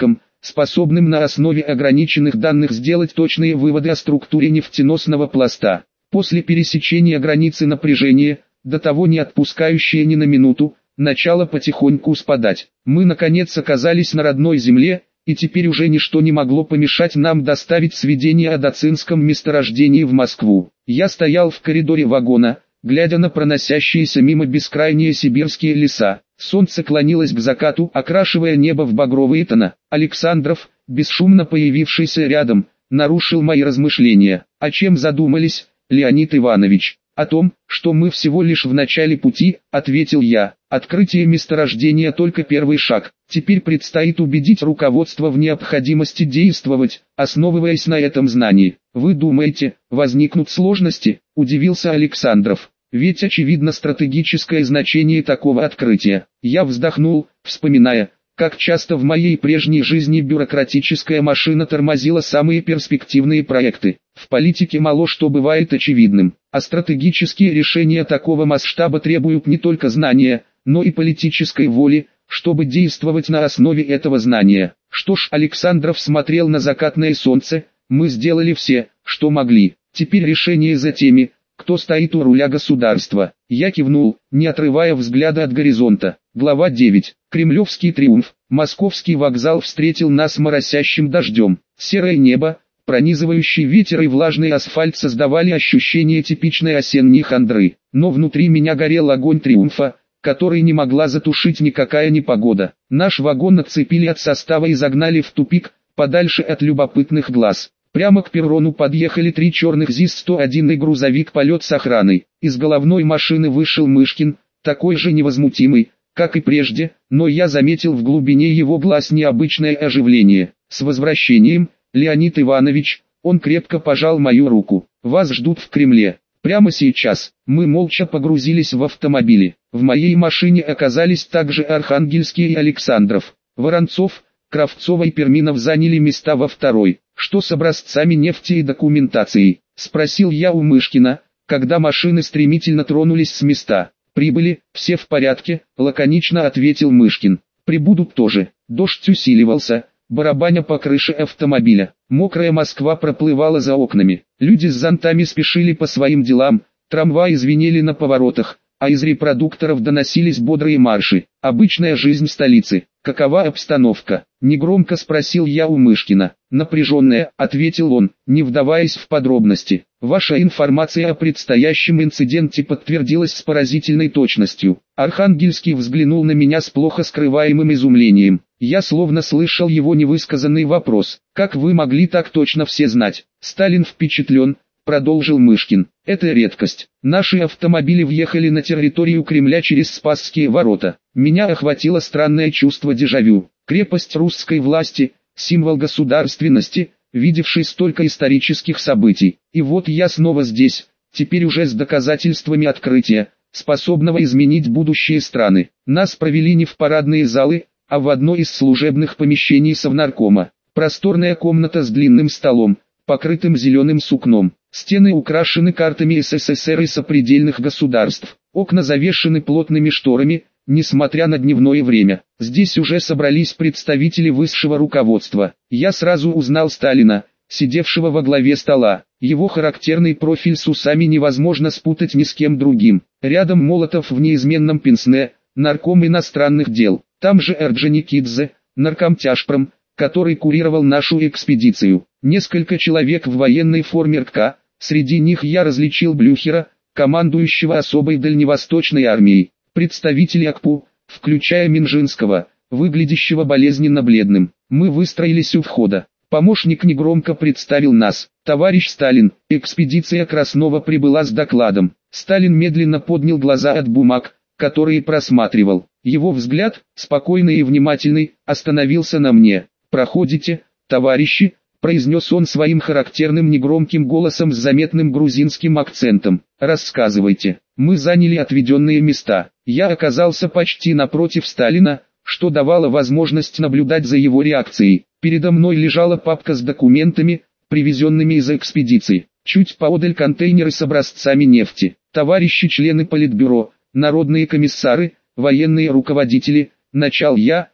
способным на основе ограниченных данных сделать точные выводы о структуре нефтеносного пласта. После пересечения границы напряжения, до того не отпускающее ни на минуту, начало потихоньку спадать. Мы наконец оказались на родной земле, и теперь уже ничто не могло помешать нам доставить сведения о дацинском месторождении в Москву. Я стоял в коридоре вагона, глядя на проносящиеся мимо бескрайние сибирские леса. Солнце клонилось к закату, окрашивая небо в багровые тона. Александров, бесшумно появившийся рядом, нарушил мои размышления. О чем задумались, Леонид Иванович? О том, что мы всего лишь в начале пути, ответил я. Открытие месторождения только первый шаг. Теперь предстоит убедить руководство в необходимости действовать, основываясь на этом знании. Вы думаете, возникнут сложности? Удивился Александров. Ведь очевидно стратегическое значение такого открытия. Я вздохнул, вспоминая, как часто в моей прежней жизни бюрократическая машина тормозила самые перспективные проекты. В политике мало что бывает очевидным, а стратегические решения такого масштаба требуют не только знания, но и политической воли, чтобы действовать на основе этого знания. Что ж, Александров смотрел на закатное солнце, мы сделали все, что могли. Теперь решение за теми, кто стоит у руля государства. Я кивнул, не отрывая взгляда от горизонта. Глава девять. Кремлевский триумф. Московский вокзал встретил нас моросящим дождем. Серое небо, пронизывающий ветер и влажный асфальт создавали ощущение типичной осенней хандры. Но внутри меня горел огонь триумфа, который не могла затушить никакая непогода. Наш вагон отцепили от состава и загнали в тупик, подальше от любопытных глаз. Прямо к перрону подъехали три черных ЗИС сто один и грузовик «Полет» с охраной. Из головной машины вышел Мышкин, такой же невозмутимый, как и прежде, но я заметил в глубине его глаз необычное оживление. «С возвращением, Леонид Иванович!» Он крепко пожал мою руку. «Вас ждут в Кремле. Прямо сейчас». Мы молча погрузились в автомобили. В моей машине оказались также Архангельский и Александров. Воронцов, Кравцова и Перминов заняли места во второй. «Что с образцами нефти и документацией?» — спросил я у Мышкина, когда машины стремительно тронулись с места. «Прибыли, все в порядке», — лаконично ответил Мышкин. «Прибудут тоже». Дождь усиливался, барабаня по крыше автомобиля. Мокрая Москва проплывала за окнами. Люди с зонтами спешили по своим делам, трамваи звенели на поворотах, а из репродукторов доносились бодрые марши. Обычная жизнь столицы. «Какова обстановка?» — негромко спросил я у Мышкина. «Напряженная», — ответил он, не вдаваясь в подробности. «Ваша информация о предстоящем инциденте подтвердилась с поразительной точностью». Архангельский взглянул на меня с плохо скрываемым изумлением. Я словно слышал его невысказанный вопрос. «Как вы могли так точно все знать?» «Сталин впечатлен», — продолжил Мышкин. «Это редкость. Наши автомобили въехали на территорию Кремля через Спасские ворота. Меня охватило странное чувство дежавю. Крепость русской власти, символ государственности, видевший столько исторических событий. И вот я снова здесь, теперь уже с доказательствами открытия, способного изменить будущее страны. Нас провели не в парадные залы, а в одно из служебных помещений Совнаркома. Просторная комната с длинным столом, покрытым зеленым сукном. Стены украшены картами СССР и сопредельных государств. Окна завешены плотными шторами, несмотря на дневное время. Здесь уже собрались представители высшего руководства. Я сразу узнал Сталина, сидевшего во главе стола. Его характерный профиль с усами невозможно спутать ни с кем другим. Рядом Молотов в неизменном пенсне, нарком иностранных дел. Там же Орджоникидзе, наркомтяжпром, который курировал нашу экспедицию. Несколько человек в военной форме РККА, среди них я различил Блюхера, командующего особой дальневосточной армией. Представители АКПУ, включая Минжинского, выглядящего болезненно бледным. Мы выстроились у входа. Помощник негромко представил нас. «Товарищ Сталин, экспедиция Краснова прибыла с докладом». Сталин медленно поднял глаза от бумаг, которые просматривал. Его взгляд, спокойный и внимательный, остановился на мне. «Проходите, товарищи», — произнес он своим характерным негромким голосом с заметным грузинским акцентом. «Рассказывайте». Мы заняли отведенные места. Я оказался почти напротив Сталина, что давало возможность наблюдать за его реакцией. Передо мной лежала папка с документами, привезенными из экспедиции. Чуть поодаль контейнеры с образцами нефти. «Товарищи члены Политбюро, народные комиссары, военные руководители», — начал я,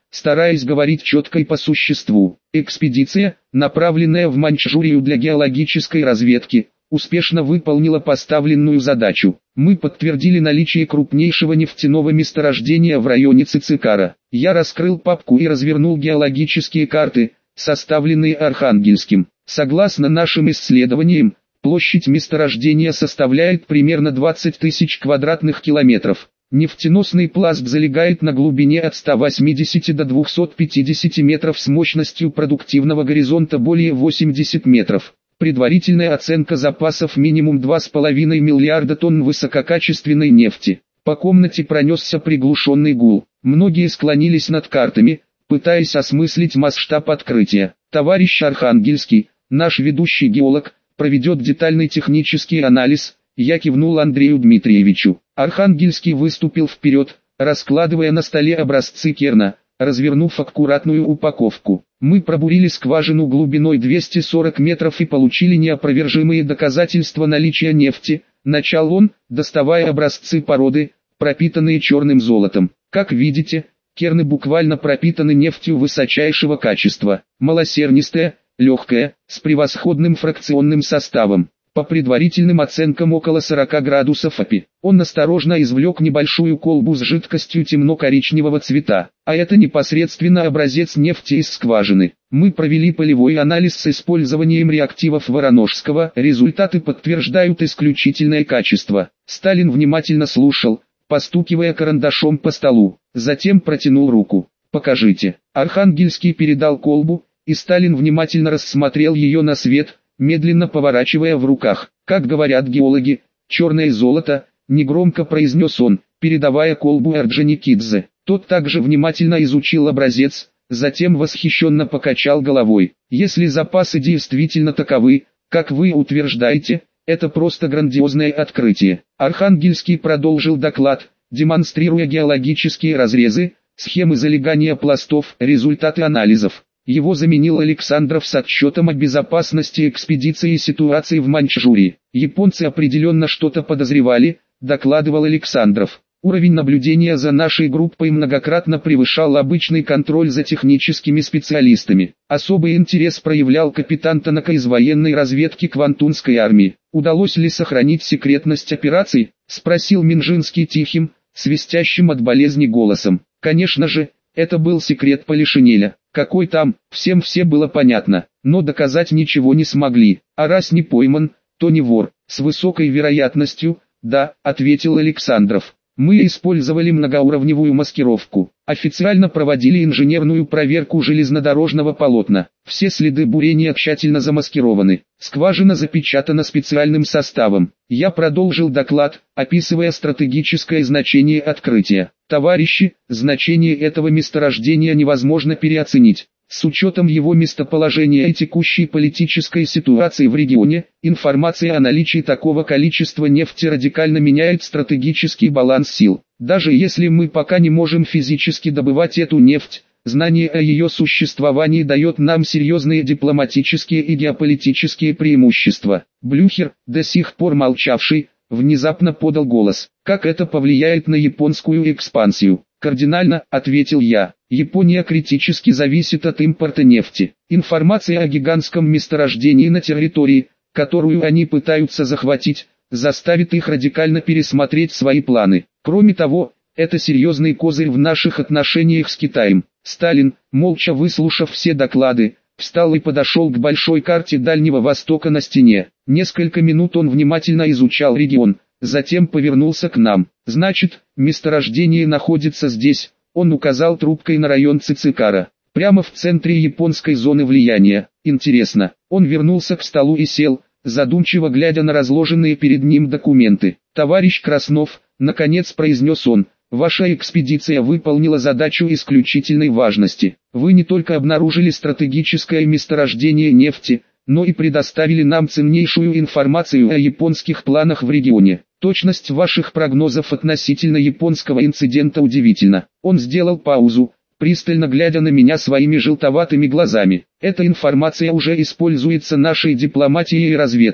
стараясь говорить четко и по существу. Экспедиция, направленная в Маньчжурию для геологической разведки, успешно выполнила поставленную задачу. Мы подтвердили наличие крупнейшего нефтяного месторождения в районе Цицикара. Я раскрыл папку и развернул геологические карты, составленные Архангельским. Согласно нашим исследованиям, площадь месторождения составляет примерно двадцать тысяч квадратных километров. Нефтеносный пласт залегает на глубине от ста восьмидесяти до двухсот пятидесяти метров с мощностью продуктивного горизонта более восьмидесяти метров. Предварительная оценка запасов минимум два с половиной миллиарда тонн высококачественной нефти. По комнате пронесся приглушенный гул. Многие склонились над картами, пытаясь осмыслить масштаб открытия. Товарищ Архангельский, наш ведущий геолог, проведет детальный технический анализ. Я кивнул Андрею Дмитриевичу. Архангельский выступил вперед, раскладывая на столе образцы керна, развернув аккуратную упаковку. Мы пробурили скважину глубиной двести сорок метров и получили неопровержимые доказательства наличия нефти, начал он, доставая образцы породы, пропитанные черным золотом. Как видите, керны буквально пропитаны нефтью высочайшего качества, малосернистая, легкая, с превосходным фракционным составом. По предварительным оценкам около сорока градусов АПИ. Он осторожно извлек небольшую колбу с жидкостью темно-коричневого цвета, а это непосредственно образец нефти из скважины. Мы провели полевой анализ с использованием реактивов Вороножского, результаты подтверждают исключительное качество. Сталин внимательно слушал, постукивая карандашом по столу, затем протянул руку. «Покажите». Архангельский передал колбу, и Сталин внимательно рассмотрел ее на свет, медленно поворачивая в руках. «Как говорят геологи, черное золото», — негромко произнес он, передавая колбу Орджоникидзе. Тот также внимательно изучил образец, затем восхищенно покачал головой. «Если запасы действительно таковы, как вы утверждаете, это просто грандиозное открытие». Архангельский продолжил доклад, демонстрируя геологические разрезы, схемы залегания пластов, результаты анализов. Его заменил Александров с отчетом о безопасности экспедиции и ситуации в Маньчжурии. «Японцы определенно что-то подозревали», — докладывал Александров. «Уровень наблюдения за нашей группой многократно превышал обычный контроль за техническими специалистами. Особый интерес проявлял капитан Танака из военной разведки Квантунской армии. Удалось ли сохранить секретность операций?» — спросил Минжинский тихим, свистящим от болезни голосом. «Конечно же, это был секрет Полишинеля. Какой там, всем все было понятно, но доказать ничего не смогли. А раз не пойман, то не вор». «С высокой вероятностью, да», — ответил Александров. «Мы использовали многоуровневую маскировку. Официально проводили инженерную проверку железнодорожного полотна. Все следы бурения тщательно замаскированы. Скважина запечатана специальным составом». Я продолжил доклад, описывая стратегическое значение открытия. «Товарищи, значение этого месторождения невозможно переоценить. С учетом его местоположения и текущей политической ситуации в регионе, информация о наличии такого количества нефти радикально меняет стратегический баланс сил. Даже если мы пока не можем физически добывать эту нефть, знание о ее существовании дает нам серьезные дипломатические и геополитические преимущества». Блюхер, до сих пор молчавший, внезапно подал голос. «Как это повлияет на японскую экспансию?» «Кардинально», — ответил я. «Япония критически зависит от импорта нефти. Информация о гигантском месторождении на территории, которую они пытаются захватить, заставит их радикально пересмотреть свои планы. Кроме того, это серьезный козырь в наших отношениях с Китаем». Сталин, молча выслушав все доклады, встал и подошел к большой карте Дальнего Востока на стене. Несколько минут он внимательно изучал регион, затем повернулся к нам. «Значит, месторождение находится здесь», — он указал трубкой на район Цицикара, прямо в центре японской зоны влияния. «Интересно». Он вернулся к столу и сел, задумчиво глядя на разложенные перед ним документы. «Товарищ Краснов», — наконец произнес он, — «ваша экспедиция выполнила задачу исключительной важности. Вы не только обнаружили стратегическое месторождение нефти, но и предоставили нам ценнейшую информацию о японских планах в регионе. Точность ваших прогнозов относительно японского инцидента удивительна». Он сделал паузу, пристально глядя на меня своими желтоватыми глазами. «Эта информация уже используется нашей дипломатией и разведкой.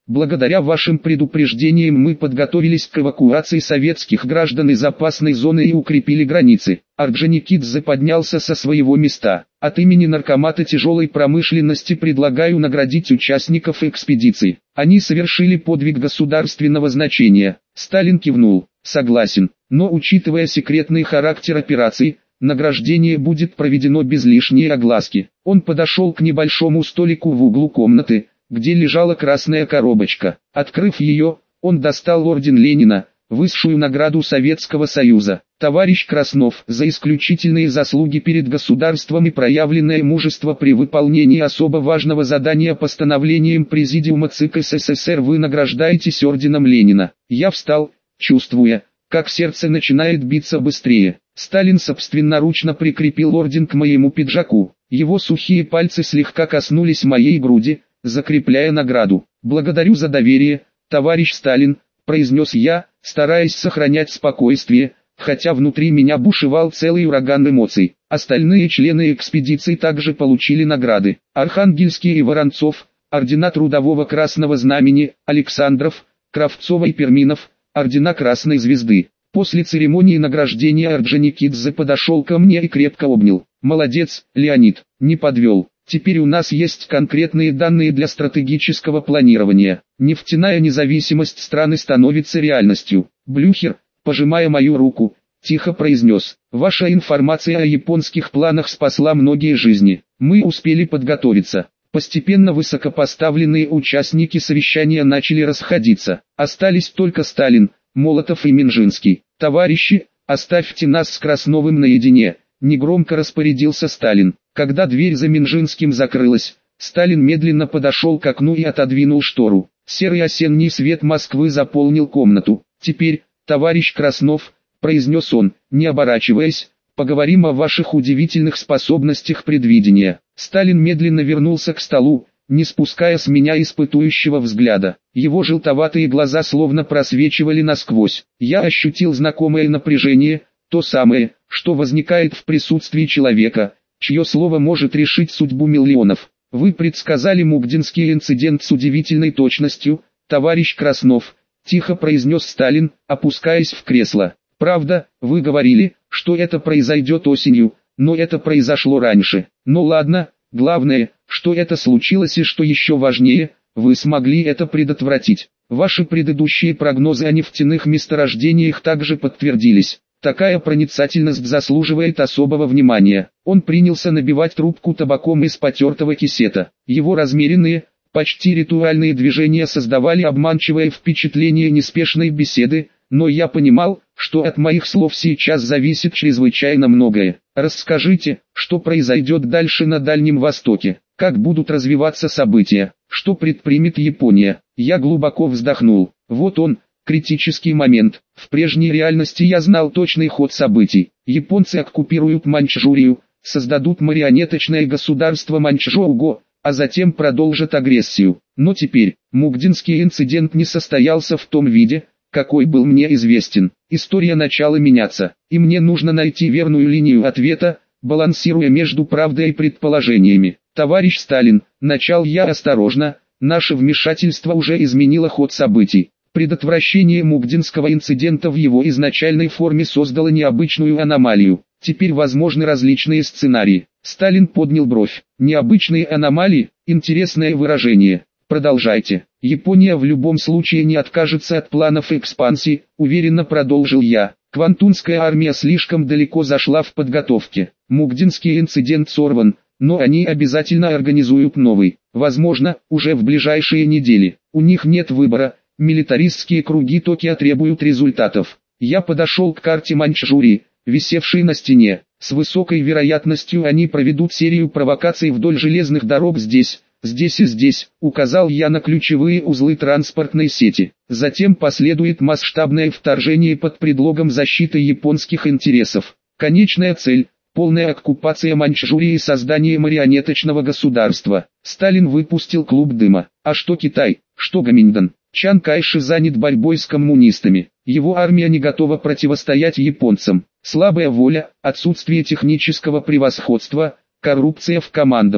Благодаря вашим предупреждениям мы подготовились к эвакуации советских граждан из опасной зоны и укрепили границы. Орджоникидзе поднялся со своего места. От имени Наркомата тяжелой промышленности предлагаю наградить участников экспедиции. Они совершили подвиг государственного значения. Сталин кивнул. Согласен, но учитывая секретный характер операции, награждение будет проведено без лишней огласки. Он подошел к небольшому столику в углу комнаты, где лежала красная коробочка. Открыв ее, он достал орден Ленина, высшую награду Советского Союза. Товарищ Краснов, за исключительные заслуги перед государством и проявленное мужество при выполнении особо важного задания постановлением Президиума ЦИК СССР вы награждаетесь орденом Ленина. Я встал, чувствуя, как сердце начинает биться быстрее. Сталин собственноручно прикрепил орден к моему пиджаку. Его сухие пальцы слегка коснулись моей груди, закрепляя награду. «Благодарю за доверие, товарищ Сталин», — произнес я, стараясь сохранять спокойствие, хотя внутри меня бушевал целый ураган эмоций. Остальные члены экспедиции также получили награды. Архангельский и Воронцов, ордена Трудового Красного Знамени, Александров, Кравцова и Перминов, ордена Красной Звезды. После церемонии награждения Орджоникидзе подошел ко мне и крепко обнял. «Молодец, Леонид, не подвел. Теперь у нас есть конкретные данные для стратегического планирования. Нефтяная независимость страны становится реальностью». Блюхер, пожимая мою руку, тихо произнес: «Ваша информация о японских планах спасла многие жизни. Мы успели подготовиться». Постепенно высокопоставленные участники совещания начали расходиться. Остались только Сталин, Молотов и Минжинский. «Товарищи, оставьте нас с Красновым наедине», — негромко распорядился Сталин. Когда дверь за Минжинским закрылась, Сталин медленно подошел к окну и отодвинул штору. Серый осенний свет Москвы заполнил комнату. «Теперь, товарищ Краснов», — произнес он, не оборачиваясь, — «поговорим о ваших удивительных способностях предвидения». Сталин медленно вернулся к столу, не спуская с меня испытующего взгляда. Его желтоватые глаза словно просвечивали насквозь. Я ощутил знакомое напряжение, то самое, что возникает в присутствии человека, чье слово может решить судьбу миллионов. «Вы предсказали Мугдинский инцидент с удивительной точностью, товарищ Краснов», — тихо произнес Сталин, опускаясь в кресло. «Правда, вы говорили, что это произойдет осенью, но это произошло раньше. Ну ладно, главное, что это случилось и что еще важнее, вы смогли это предотвратить. Ваши предыдущие прогнозы о нефтяных месторождениях также подтвердились. Такая проницательность заслуживает особого внимания». Он принялся набивать трубку табаком из потертого кисета. Его размеренные, почти ритуальные движения создавали обманчивое впечатление неспешной беседы, но я понимал, что от моих слов сейчас зависит чрезвычайно многое. «Расскажите, что произойдет дальше на Дальнем Востоке, как будут развиваться события, что предпримет Япония». Я глубоко вздохнул. Вот он, критический момент. В прежней реальности я знал точный ход событий. Японцы оккупируют Маньчжурию, создадут марионеточное государство Маньчжоу-го, а затем продолжат агрессию. Но теперь, Мугдинский инцидент не состоялся в том виде, какой был мне известен. История начала меняться, и мне нужно найти верную линию ответа, балансируя между правдой и предположениями. «Товарищ Сталин», — начал я осторожно, — «наше вмешательство уже изменило ход событий. Предотвращение Мугдинского инцидента в его изначальной форме создало необычную аномалию. Теперь возможны различные сценарии». Сталин поднял бровь. «Необычные аномалии, интересное выражение. Продолжайте». «Япония в любом случае не откажется от планов экспансии», — уверенно продолжил я. «Квантунская армия слишком далеко зашла в подготовке. Мугдинский инцидент сорван, но они обязательно организуют новый. Возможно, уже в ближайшие недели. У них нет выбора, милитаристские круги Токио требуют результатов». Я подошел к карте Маньчжурии, висевшей на стене. «С высокой вероятностью они проведут серию провокаций вдоль железных дорог здесь, здесь и здесь», — указал я на ключевые узлы транспортной сети. «Затем последует масштабное вторжение под предлогом защиты японских интересов. Конечная цель — полная оккупация Маньчжурии и создание марионеточного государства». Сталин выпустил клуб дыма. «А что Китай, что Гоминьдан? Чан Кайши занят борьбой с коммунистами. Его армия не готова противостоять японцам. Слабая воля, отсутствие технического превосходства, коррупция в командовании.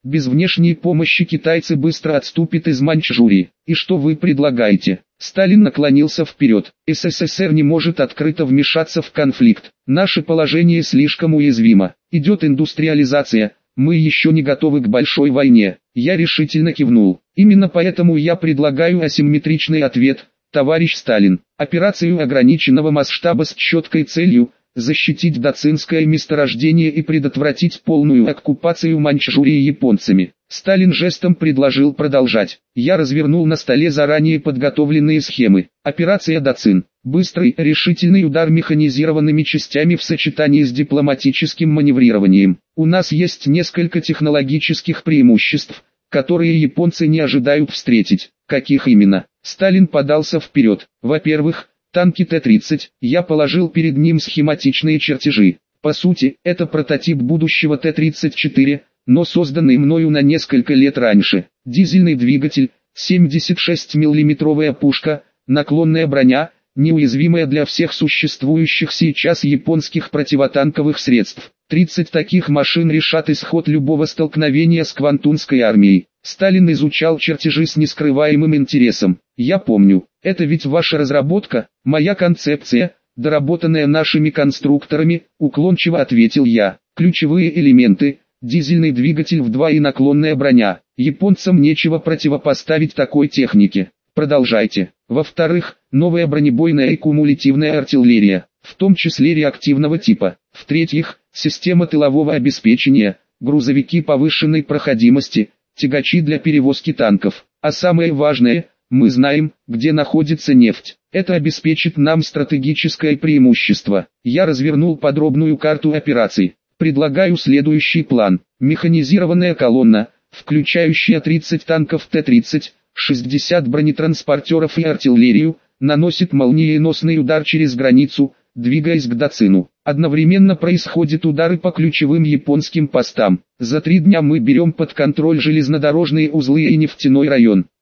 Без внешней помощи китайцы быстро отступят из Маньчжурии. И что вы предлагаете? Сталин наклонился вперед. СССР не может открыто вмешаться в конфликт. Наше положение слишком уязвимо. Идет индустриализация. Мы еще не готовы к большой войне. Я решительно кивнул. Именно поэтому я предлагаю асимметричный ответ, товарищ Сталин. Операцию ограниченного масштаба с четкой целью защитить дацинское месторождение и предотвратить полную оккупацию Маньчжурии японцами. Сталин жестом предложил продолжать. Я развернул на столе заранее подготовленные схемы. Операция Дацин. Быстрый, решительный удар механизированными частями в сочетании с дипломатическим маневрированием. У нас есть несколько технологических преимуществ, которые японцы не ожидают встретить. Каких именно? Сталин подался вперед. Во-первых, танки Т тридцать. Я положил перед ним схематичные чертежи. По сути, это прототип будущего Т тридцать четыре, но созданный мною на несколько лет раньше. Дизельный двигатель, семьдесят шесть миллиметровая пушка, наклонная броня, неуязвимая для всех существующих сейчас японских противотанковых средств. тридцать таких машин решат исход любого столкновения с Квантунской армией. Сталин изучал чертежи с нескрываемым интересом. Я помню, это ведь ваша разработка, моя концепция, доработанная нашими конструкторами, уклончиво ответил я. Ключевые элементы: дизельный двигатель в два и наклонная броня. Японцам нечего противопоставить такой технике. Продолжайте. Во-вторых, новая бронебойная и кумулятивная артиллерия, в том числе реактивного типа. В-третьих, система тылового обеспечения, грузовики повышенной проходимости, тягачи для перевозки танков. А самое важное, мы знаем, где находится нефть. Это обеспечит нам стратегическое преимущество. Я развернул подробную карту операций. Предлагаю следующий план. Механизированная колонна, включающая тридцать танков Т тридцать, шестьдесят бронетранспортеров и артиллерию, наносит молниеносный удар через границу, двигаясь к Дацину. Одновременно происходят удары по ключевым японским постам. За три дня мы берем под контроль железнодорожные узлы и нефтяной район.